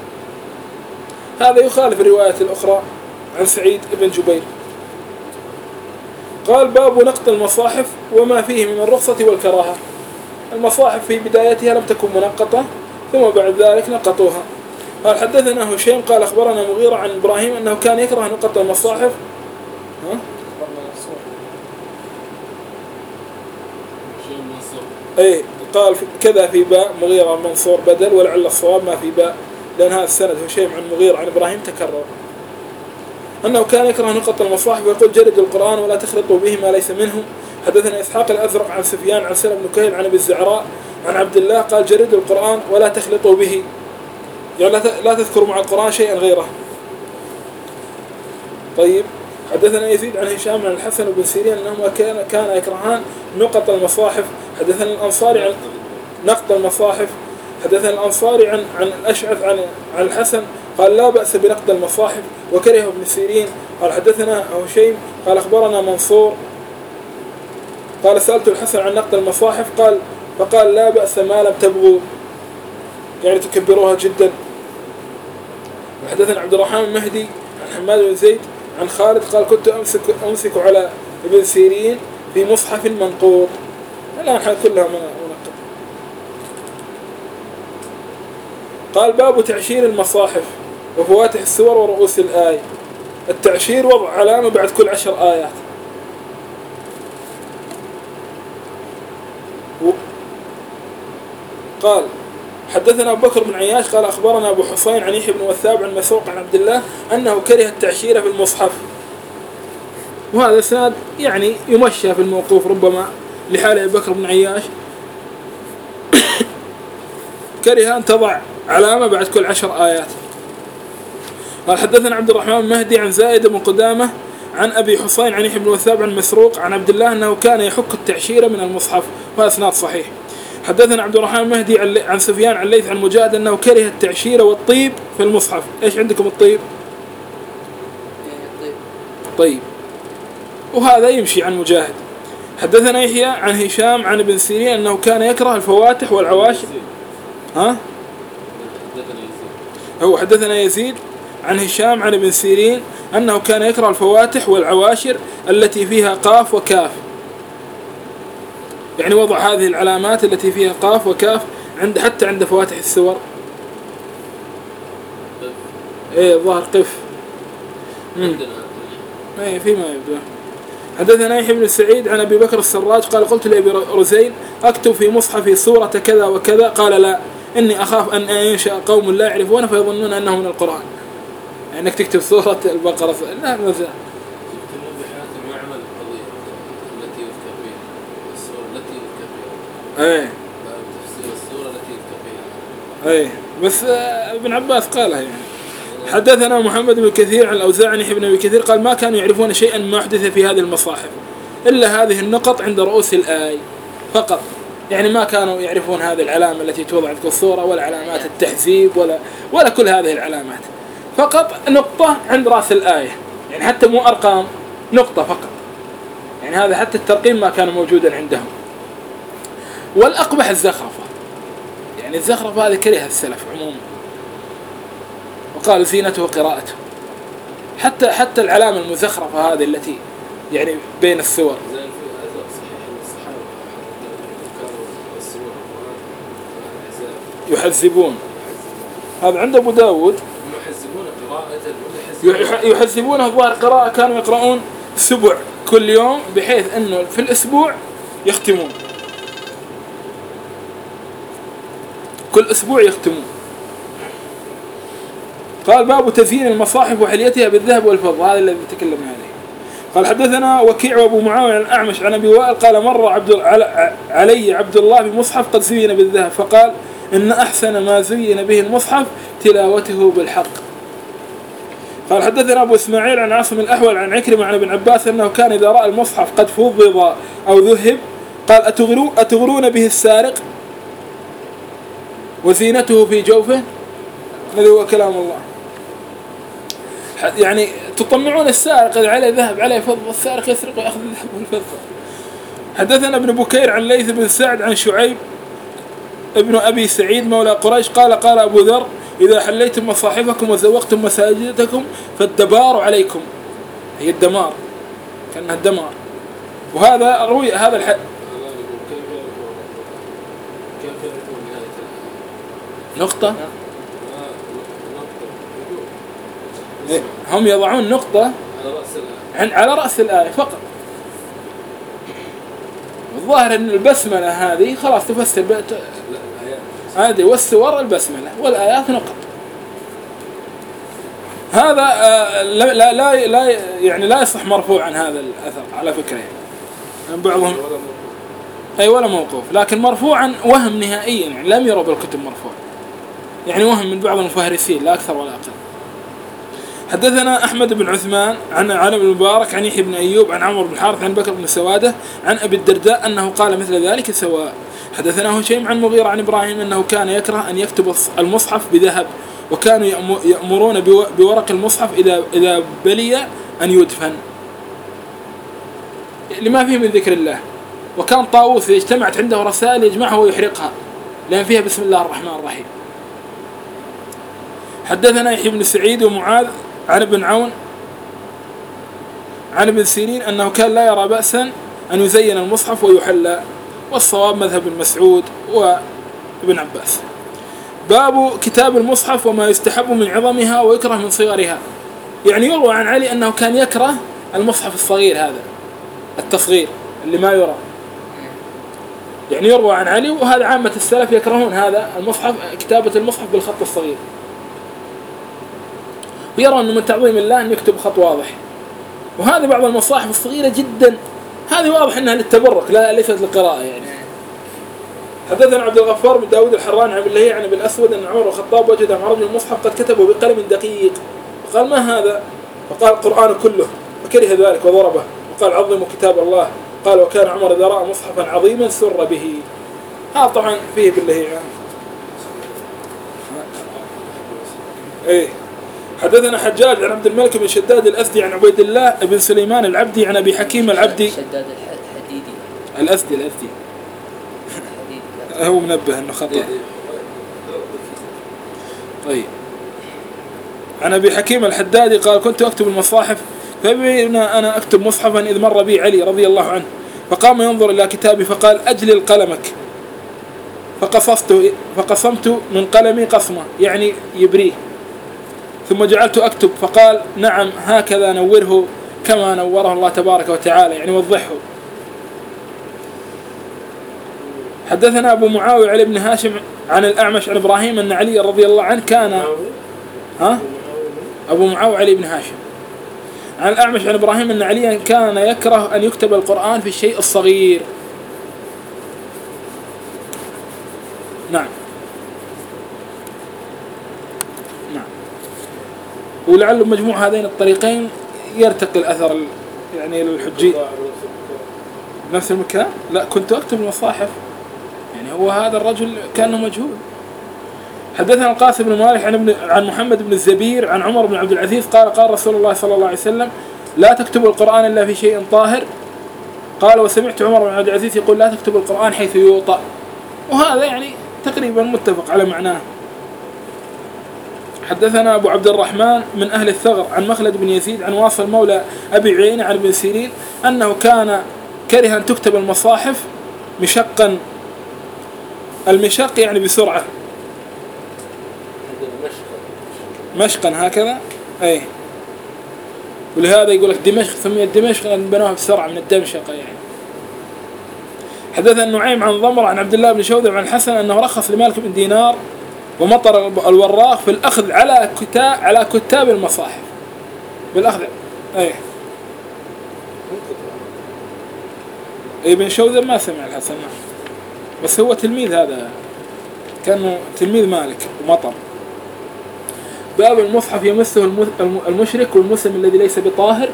هذا يخالف الرواية الأخرى عن سعيد بن جبير. قال باب نقط المصاحف وما فيه من الرخصة والكراهة. المصاحف في بدايتها لم تكن منقطة ثم بعد ذلك نقطوها. قال حدثنا هشيم قال أخبرنا مغيرة عن إبراهيم أنه كان يكره نقط المصاحف. أي قال كذا في باء مغيرة منصور بدل، ولعل الصواب ما في باء لأن هذا السند هشيم عن مغيرة عن إبراهيم تكرر. أنه كان يكره نقط المصاحف ويقول جرد القرآن ولا تخلطوا به ما ليس منه. حدثنا إسحاق الأزرق عن سفيان عن سلم بن كهيل عن أبي الزعراء عن عبد الله قال جردوا القرآن ولا تخلطوا به، يعني لا تذكروا مع القرآن شيئا غيره. طيب حدثنا يزيد عن هشام عن الحسن بن سيرين أنهما كان يكرهان نقط المصاحف. حدثنا الأنصاري عن نقط المصاحف. حدثنا الأنصاري عن الأشعث عن الحسن قال لا بأس بنقد المصاحف وكره ابن سيرين. قال حدثنا هشيم قال أخبرنا منصور قال سألت الحسن عن نقد المصاحف فقال لا بأس ما لم تبغوا، يعني تكبروها جدا. حدثنا عبد الرحمن المهدي عن حماد بن زيد عن خالد قال كنت أمسك على ابن سيرين في مصحف منقوط. الآن كلها منقط. قال باب تعشير المصاحف وفواتح السور ورؤوس الآية. التعشير وضع علامة بعد كل 10 آيات. قال حدثنا أبو بكر بن عياش قال أخبرنا أبو حصين عن يحيى بن وثاب عن مسروق عن عبد الله أنه كره التعشير في المصحف، وهذا سند يعني يمشى في الموقوف ربما لحال أبو بكر بن عياش كره أن تضع علامة بعد كل 10 آيات. قال حدثنا عبد الرحمن المهدي عن زائد بن قدامة عن أبي حصين عن يحيى بن وثاب عن مسروق عن عبد الله أنه كان يحك التعشير من المصحف، وهذا إسناد صحيح. حدثنا عبد الرحمن المهدي عن سفيان عن ليث عن مجاهد أنه كره التعشير والطيب في المصحف. إيش عندكم الطيب؟ طيب، وهذا يمشي عن مجاهد. حدثنا يحيى عن هشام عن ابن سيرين أنه كان يكره الفواتح والعواشر. هو حدثنا يزيد عن هشام عن ابن سيرين أنه كان يكره الفواتح والعواشر التي فيها قاف وكاف، يعني وضع هذه العلامات التي فيها قاف وكاف حتى عند فواتح السور. ظهر قف فيما يبدو. حدثنا يحيى بن سعيد عن أبي بكر السراج قال قلت لأبي رزين أكتب في مصحفي سورة كذا وكذا قال لا إني أخاف أن ينشأ قوم لا يعرفون فيظنون أنه من القرآن، يعني أنك تكتب سورة البقرة. لا مثلا بس ابن عباس قالها يعني. حدثنا محمد بن كثير عن الأوزاعي عن ابن أبي كثير قال ما كانوا يعرفون شيئا ما حدث في هذه المصاحف إلا هذه النقط عند رؤوس الآية فقط، يعني ما كانوا يعرفون هذه العلامة التي توضع في الصورة ولا علامات التحزيب ولا كل هذه العلامات، فقط نقطة عند رأس الآية، يعني حتى مو أرقام، نقطة فقط، يعني هذا حتى الترقيم ما كان موجودا عندهم. والأقبح الزخرفة، يعني الزخرفة هذه كرهها السلف عموما وقال زينته قراءته، حتى العلامة المزخرفة هذه التي يعني بين السور. يحذبون، هذا عند أبو داود. يحذبونه الظاهر قراءة كانوا يقرؤون 7 كل يوم، بحيث أنه في الأسبوع يختمون، كل أسبوع يختمون. قال باب تزيين المصاحف وحليتها بالذهب والفضة، هذا الذي تكلمنا عليه. قال حدثنا وكيع وابو معاوية عن الأعمش عن أبي وائل قال مر علي عبد الله بمصحف قد زين بالذهب فقال إن أحسن ما زين به المصحف تلاوته بالحق. قال حدثنا أبو إسماعيل عن عاصم الأحول عن عكرمة عن ابن عباس أنه كان إذا رأى المصحف قد فضض أو ذهب قال أتغرون به السارق وزينته في جوفه، هذا هو كلام الله. يعني تطمعون السارق إذا عليه ذهب عليه فضة، السارق يسرق ويأخذ الذهب والفضة. حدثنا ابن بكير عن ليث بن سعد عن شعيب ابن أبي سعيد مولى قريش قال قال أبو ذر إذا حليتم مصاحفكم وزوقتم مساجدكم فالدبار عليكم، هي الدمار، كأنها الدمار. وهذا روي هذا الحد نقطة، هم يضعون نقطة على رأس الآية فقط. الظاهر أن البسملة هذه خلاص تفسر هذه والسور البسملة والآيات نقط. هذا لا يعني لا يصح مرفوعا هذا الأثر على فكرة، يعني بعضهم أي ولا موقوف، لكن مرفوعا وهم نهائيا، يعني لم يروا بالكتب مرفوع، يعني وهم من بعض المفهرسين لا أكثر ولا أقل. حدثنا أحمد بن عثمان عن ابن المبارك عن يحيى بن أيوب عن عمرو بن الحارث عن بكر بن سوادة عن أبي الدرداء أنه قال مثل ذلك سواء. حدثنا هشيم عن مغيرة عن إبراهيم أنه كان يكره أن يكتب المصحف بذهب، وكانوا يأمرون بورق المصحف إذا بلي أن يدفن لما فيه من ذكر الله. وكان طاووس اجتمعت عنده رسائل يجمعها ويحرقها لأن فيها بسم الله الرحمن الرحيم. حدثنا يحيى بن سعيد ومعاذ عن ابن عون عن ابن سيرين أنه كان لا يرى بأسا أن يزين المصحف ويحلى، والصواب مذهب المسعود وابن عباس. باب كتاب المصحف وما يستحب من عظمها ويكره من صغرها. يعني يروى عن علي أنه كان يكره المصحف الصغير هذا، التصغير اللي ما يرى، يعني يروى عن علي، وهذا عامة السلف يكرهون هذا المصحف، كتابة المصحف بالخط الصغير، ويرى أنه من تعظيم الله أن يكتب خط واضح. وهذه بعض المصاحف الصغيرة جدا هذه واضح أنها للتبرك لا ليست للقراءة يعني. حدثنا عبد الغفار بن داود الحراني عن الله عن ابن الأسود أن عمر الخطاب وجد مع رجل المصحف قد كتبه بقلم دقيق، فقال ما هذا؟ فقال القرآن كله، فكره ذلك وضربه وقال عظموا كتاب الله. قال وكان عمر إذا رأى مصحفا عظيما سر به. هذا طبعا فيه بالله يعني. ايه. حدثنا حجاج عن عبد الملك بن شداد الأسدي عن عبيد الله بن سليمان العبدي عن أبي حكيم العبدي. شداد الحديدي الأسدي هو منبه أنه خطأ. طيب. عن أبي حكيم الحدادي قال كنت أكتب المصاحف فبين أنا أكتب مصحفا إذ مر بي علي رضي الله عنه فقام ينظر إلى كتابي فقال أجلل قلمك، فقصمت من قلمي قصمة يعني يبريه، ثم جعلت أكتب فقال نعم هكذا نوره كما نوره الله تبارك وتعالى، يعني وضحه. حدثنا أبو معاوية علي بن هاشم عن الأعمش عن إبراهيم أن علي رضي الله عنه كان أبو معاوية علي بن هاشم عن الأعمش عن إبراهيم أن عليا كان يكره أن يكتب القرآن في الشيء الصغير. نعم ولعله مجموع هذين الطريقين يرتقي الأثر يعني للحجي نفس المكان. لا كنت أكتب المصاحف، يعني هو هذا الرجل كأنه مجهول. حدثنا القاسم بن مالك عن محمد بن الزبير عن عمر بن عبد العزيز قال قال رسول الله صلى الله عليه وسلم لا تكتبوا القرآن إلا في شيء طاهر. قال وسمعت عمر بن عبد العزيز يقول لا تكتبوا القرآن حيث يوطأ، وهذا يعني تقريبا متفق على معناه. حدثنا أبو عبد الرحمن من أهل الثغر عن مخلد بن يزيد عن واصل مولى أبي عيينة عن ابن سيرين أنه كان كره أن تكتب المصاحف مشقا، المشق يعني بسرعة، مشقا هكذا أي. ولهذا يقول لك دمشق سميت دمشق لأن بنوها بسرعة من الدمشقة يعني. حدثنا النعيم عن ضمر عن عبد الله بن شوذب عن الحسن أنه رخص لمالك بن دينار ومطر الوراق في الأخذ على كتاب المصاحف بالأخذ أي. ابن شوذب ما سمع الحسن بس هو تلميذ، هذا كان تلميذ مالك ومطر. باب المصحف يمسه المشرك والمسلم الذي ليس بطاهر.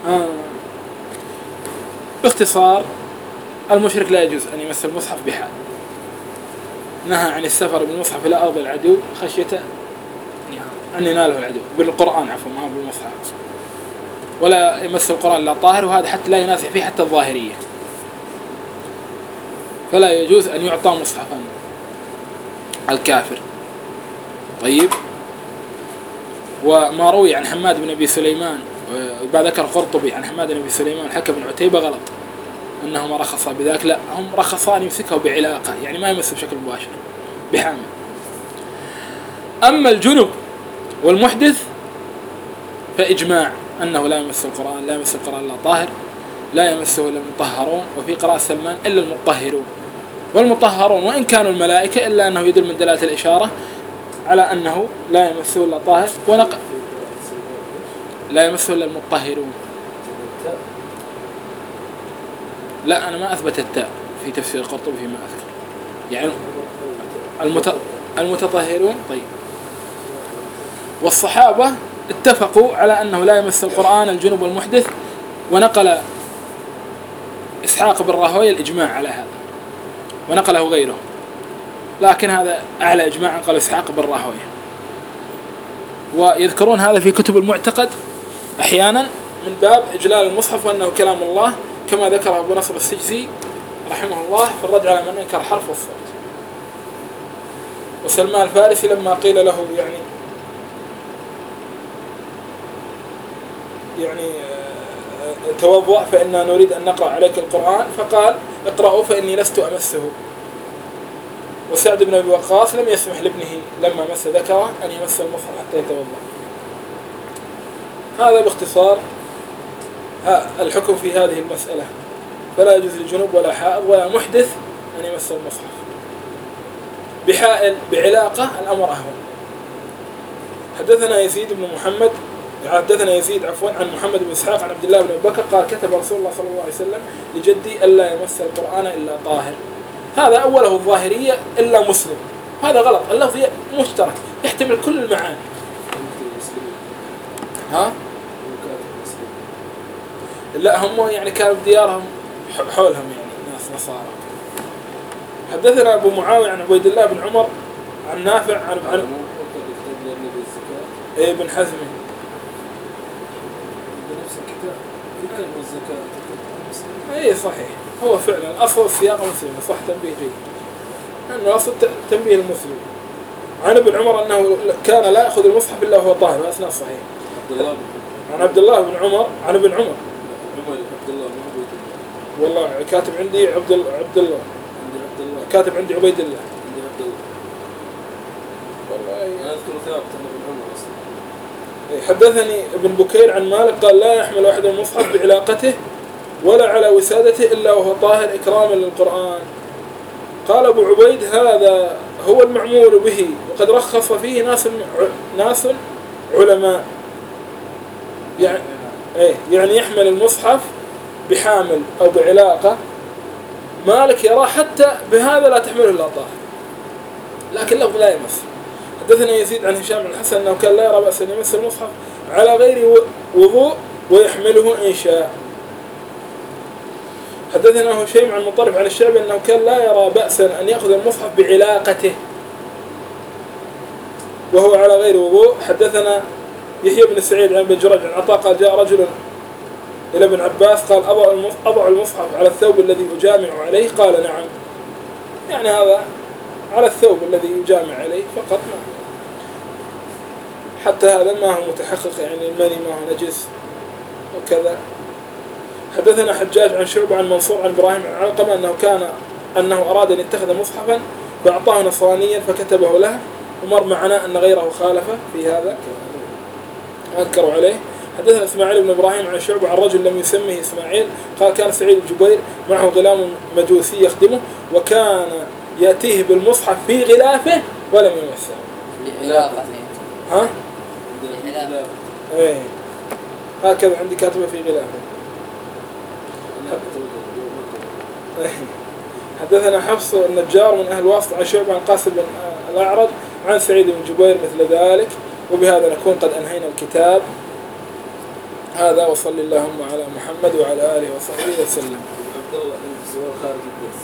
باختصار المشرك لا يجوز أن يمس المصحف بحال. نهى عن السفر بالمصحف إلى أرض العدو خشية أن يناله العدو، بالقرآن عفوا ما بالمصحف، ولا يمس القرآن لا طاهر، وهذا حتى لا ينازع فيه حتى الظاهرية، فلا يجوز أن يعطى مصحفا الكافر. طيب، وما روي عن حماد بن أبي سليمان وبعد ذكر القرطبي عن حماد بن أبي سليمان الحكم بن عتيبة غلط أنهما رخصا بذلك، لا، هم رخصان يمسكه بعلاقة يعني ما يمسه بشكل مباشر بحامل. أما الجنب والمحدث فإجماع أنه لا يمس القرآن، لا يمس القرآن لا طاهر، لا يمسه إلا المطهرون، وفي قراءة سلمان إلا المطهرون. والمطهرون وإن كانوا الملائكة إلا أنه يدل من دلالة الإشارة على أنه لا يمسه إلا طاهر، لا يمسه إلا المطهرون. لا أنا ما أثبت التاء في تفسير القرطبي فيما أذكر، يعني المتطهرون. طيب، والصحابة اتفقوا على أنه لا يمس القرآن الجنب والمحدث، ونقل إسحاق بن راهويه الإجماع على هذا ونقله غيره، لكن هذا أعلى إجماعا قال إسحاق بن راهويه. ويذكرون هذا في كتب المعتقد أحيانا من باب إجلال المصحف وأنه كلام الله، كما ذكر أبو نصر السجزي رحمه الله في الرد على من أنكر حرف والصوت. وسلمان الفارسي لما قيل له يعني توضأ فإننا نريد أن نقرأ عليك القرآن، فقال اقرأوا فإني لست أمسه. وسعد بن أبي وقاص لم يسمح لابنه لما مس ذكره أن يمس المصحف حتى يتوضأ. هذا باختصار الحكم في هذه المسألة، فلا يجوز للجنوب ولا حائض ولا محدث أن يمس المصحف. بحائل بعلاقة الأمر أهون. حدثنا يزيد عن محمد بن إسحاق عن عبد الله بن أبي بكر قال كتب رسول الله صلى الله عليه وسلم لجدي ألا يمس القرآن إلا طاهر. هذا أوله الظاهرية إلا مسلم، هذا غلط، اللفظ مشترك يحتمل كل المعاني. لا، هم يعني كانوا بديارهم حولهم يعني ناس نصارى. حدثنا أبو معاوية عن عبيد الله بن عمر عن نافع عن ابن حزم بنفس الكتاب في كلمة الزكاة. أي صحيح، هو فعلا أصل السياق مسلم، صح، تنبيه جيد أنه أصل تنبيه المسلم. عن ابن عمر أنه كان لا يأخذ المصحف إلا وهو طاهر، هذا صحيح. عن عبد الله بن عمر عن ابن عمر. والله كاتب عندي عبد الله كاتب عندي عبيد الله. والله أنا أذكر ثابت أن ابن عمر أصلا. حدثني ابن بكير عن مالك قال لا يحمل أحد المصحف بعلاقته ولا على وسادته إلا وهو طاهر إكراما للقرآن. قال أبو عبيد هذا هو المعمول به، وقد رخص فيه ناس علماء، يعني يحمل المصحف بحامل أو بعلاقة. مالك يرى حتى بهذا لا تحمله إلا طاهر، لكن لفظ لا يمس. حدثنا يزيد عن هشام بن الحسن أنه كان لا يرى بأس أن يمس المصحف على غير وضوء ويحمله إن شاء. حدثنا هشيم عن مطرف عن الشعبي أنه كان لا يرى بأسا أن يأخذ المصحف بعلاقته وهو على غير وضوء. حدثنا يحيى بن سعيد عن بن جريج عن عطاء قال جاء رجل إلى ابن عباس قال أضع المصحف على الثوب الذي أجامع عليه؟ قال نعم، يعني هذا على الثوب الذي يجامع عليه فقط، ما حتى هذا ما هو متحقق، يعني المني ما هو نجس وكذا. حدثنا حجاج عن شعبة عن منصور عن إبراهيم عن علقمة أنه أراد أن يتخذ مصحفا فأعطاه نصرانيا فكتبه له ومر معنا أن غيره خالف في هذا أنكروا عليه. حدثنا إسماعيل بن إبراهيم عن شعبة عن رجل لم يسمه إسماعيل قال كان سعيد بن جبير معه غلام مجوسي يخدمه وكان يأتيه بالمصحف في غلافه ولم يمسه. لعلاقة ها؟ لعلاقة. ايه هكذا عندي كاتبه في غلافه. حدثنا حفص النجار من أهل واسط عن شعبة عن قاسم بن الأعرج عن سعيد بن جبير مثل ذلك. وبهذا نكون قد أنهينا الكتاب هذا، وصلى اللهم على محمد وعلى آله وصحبه وسلم. عبد الله عندي سؤال خارج الدرس.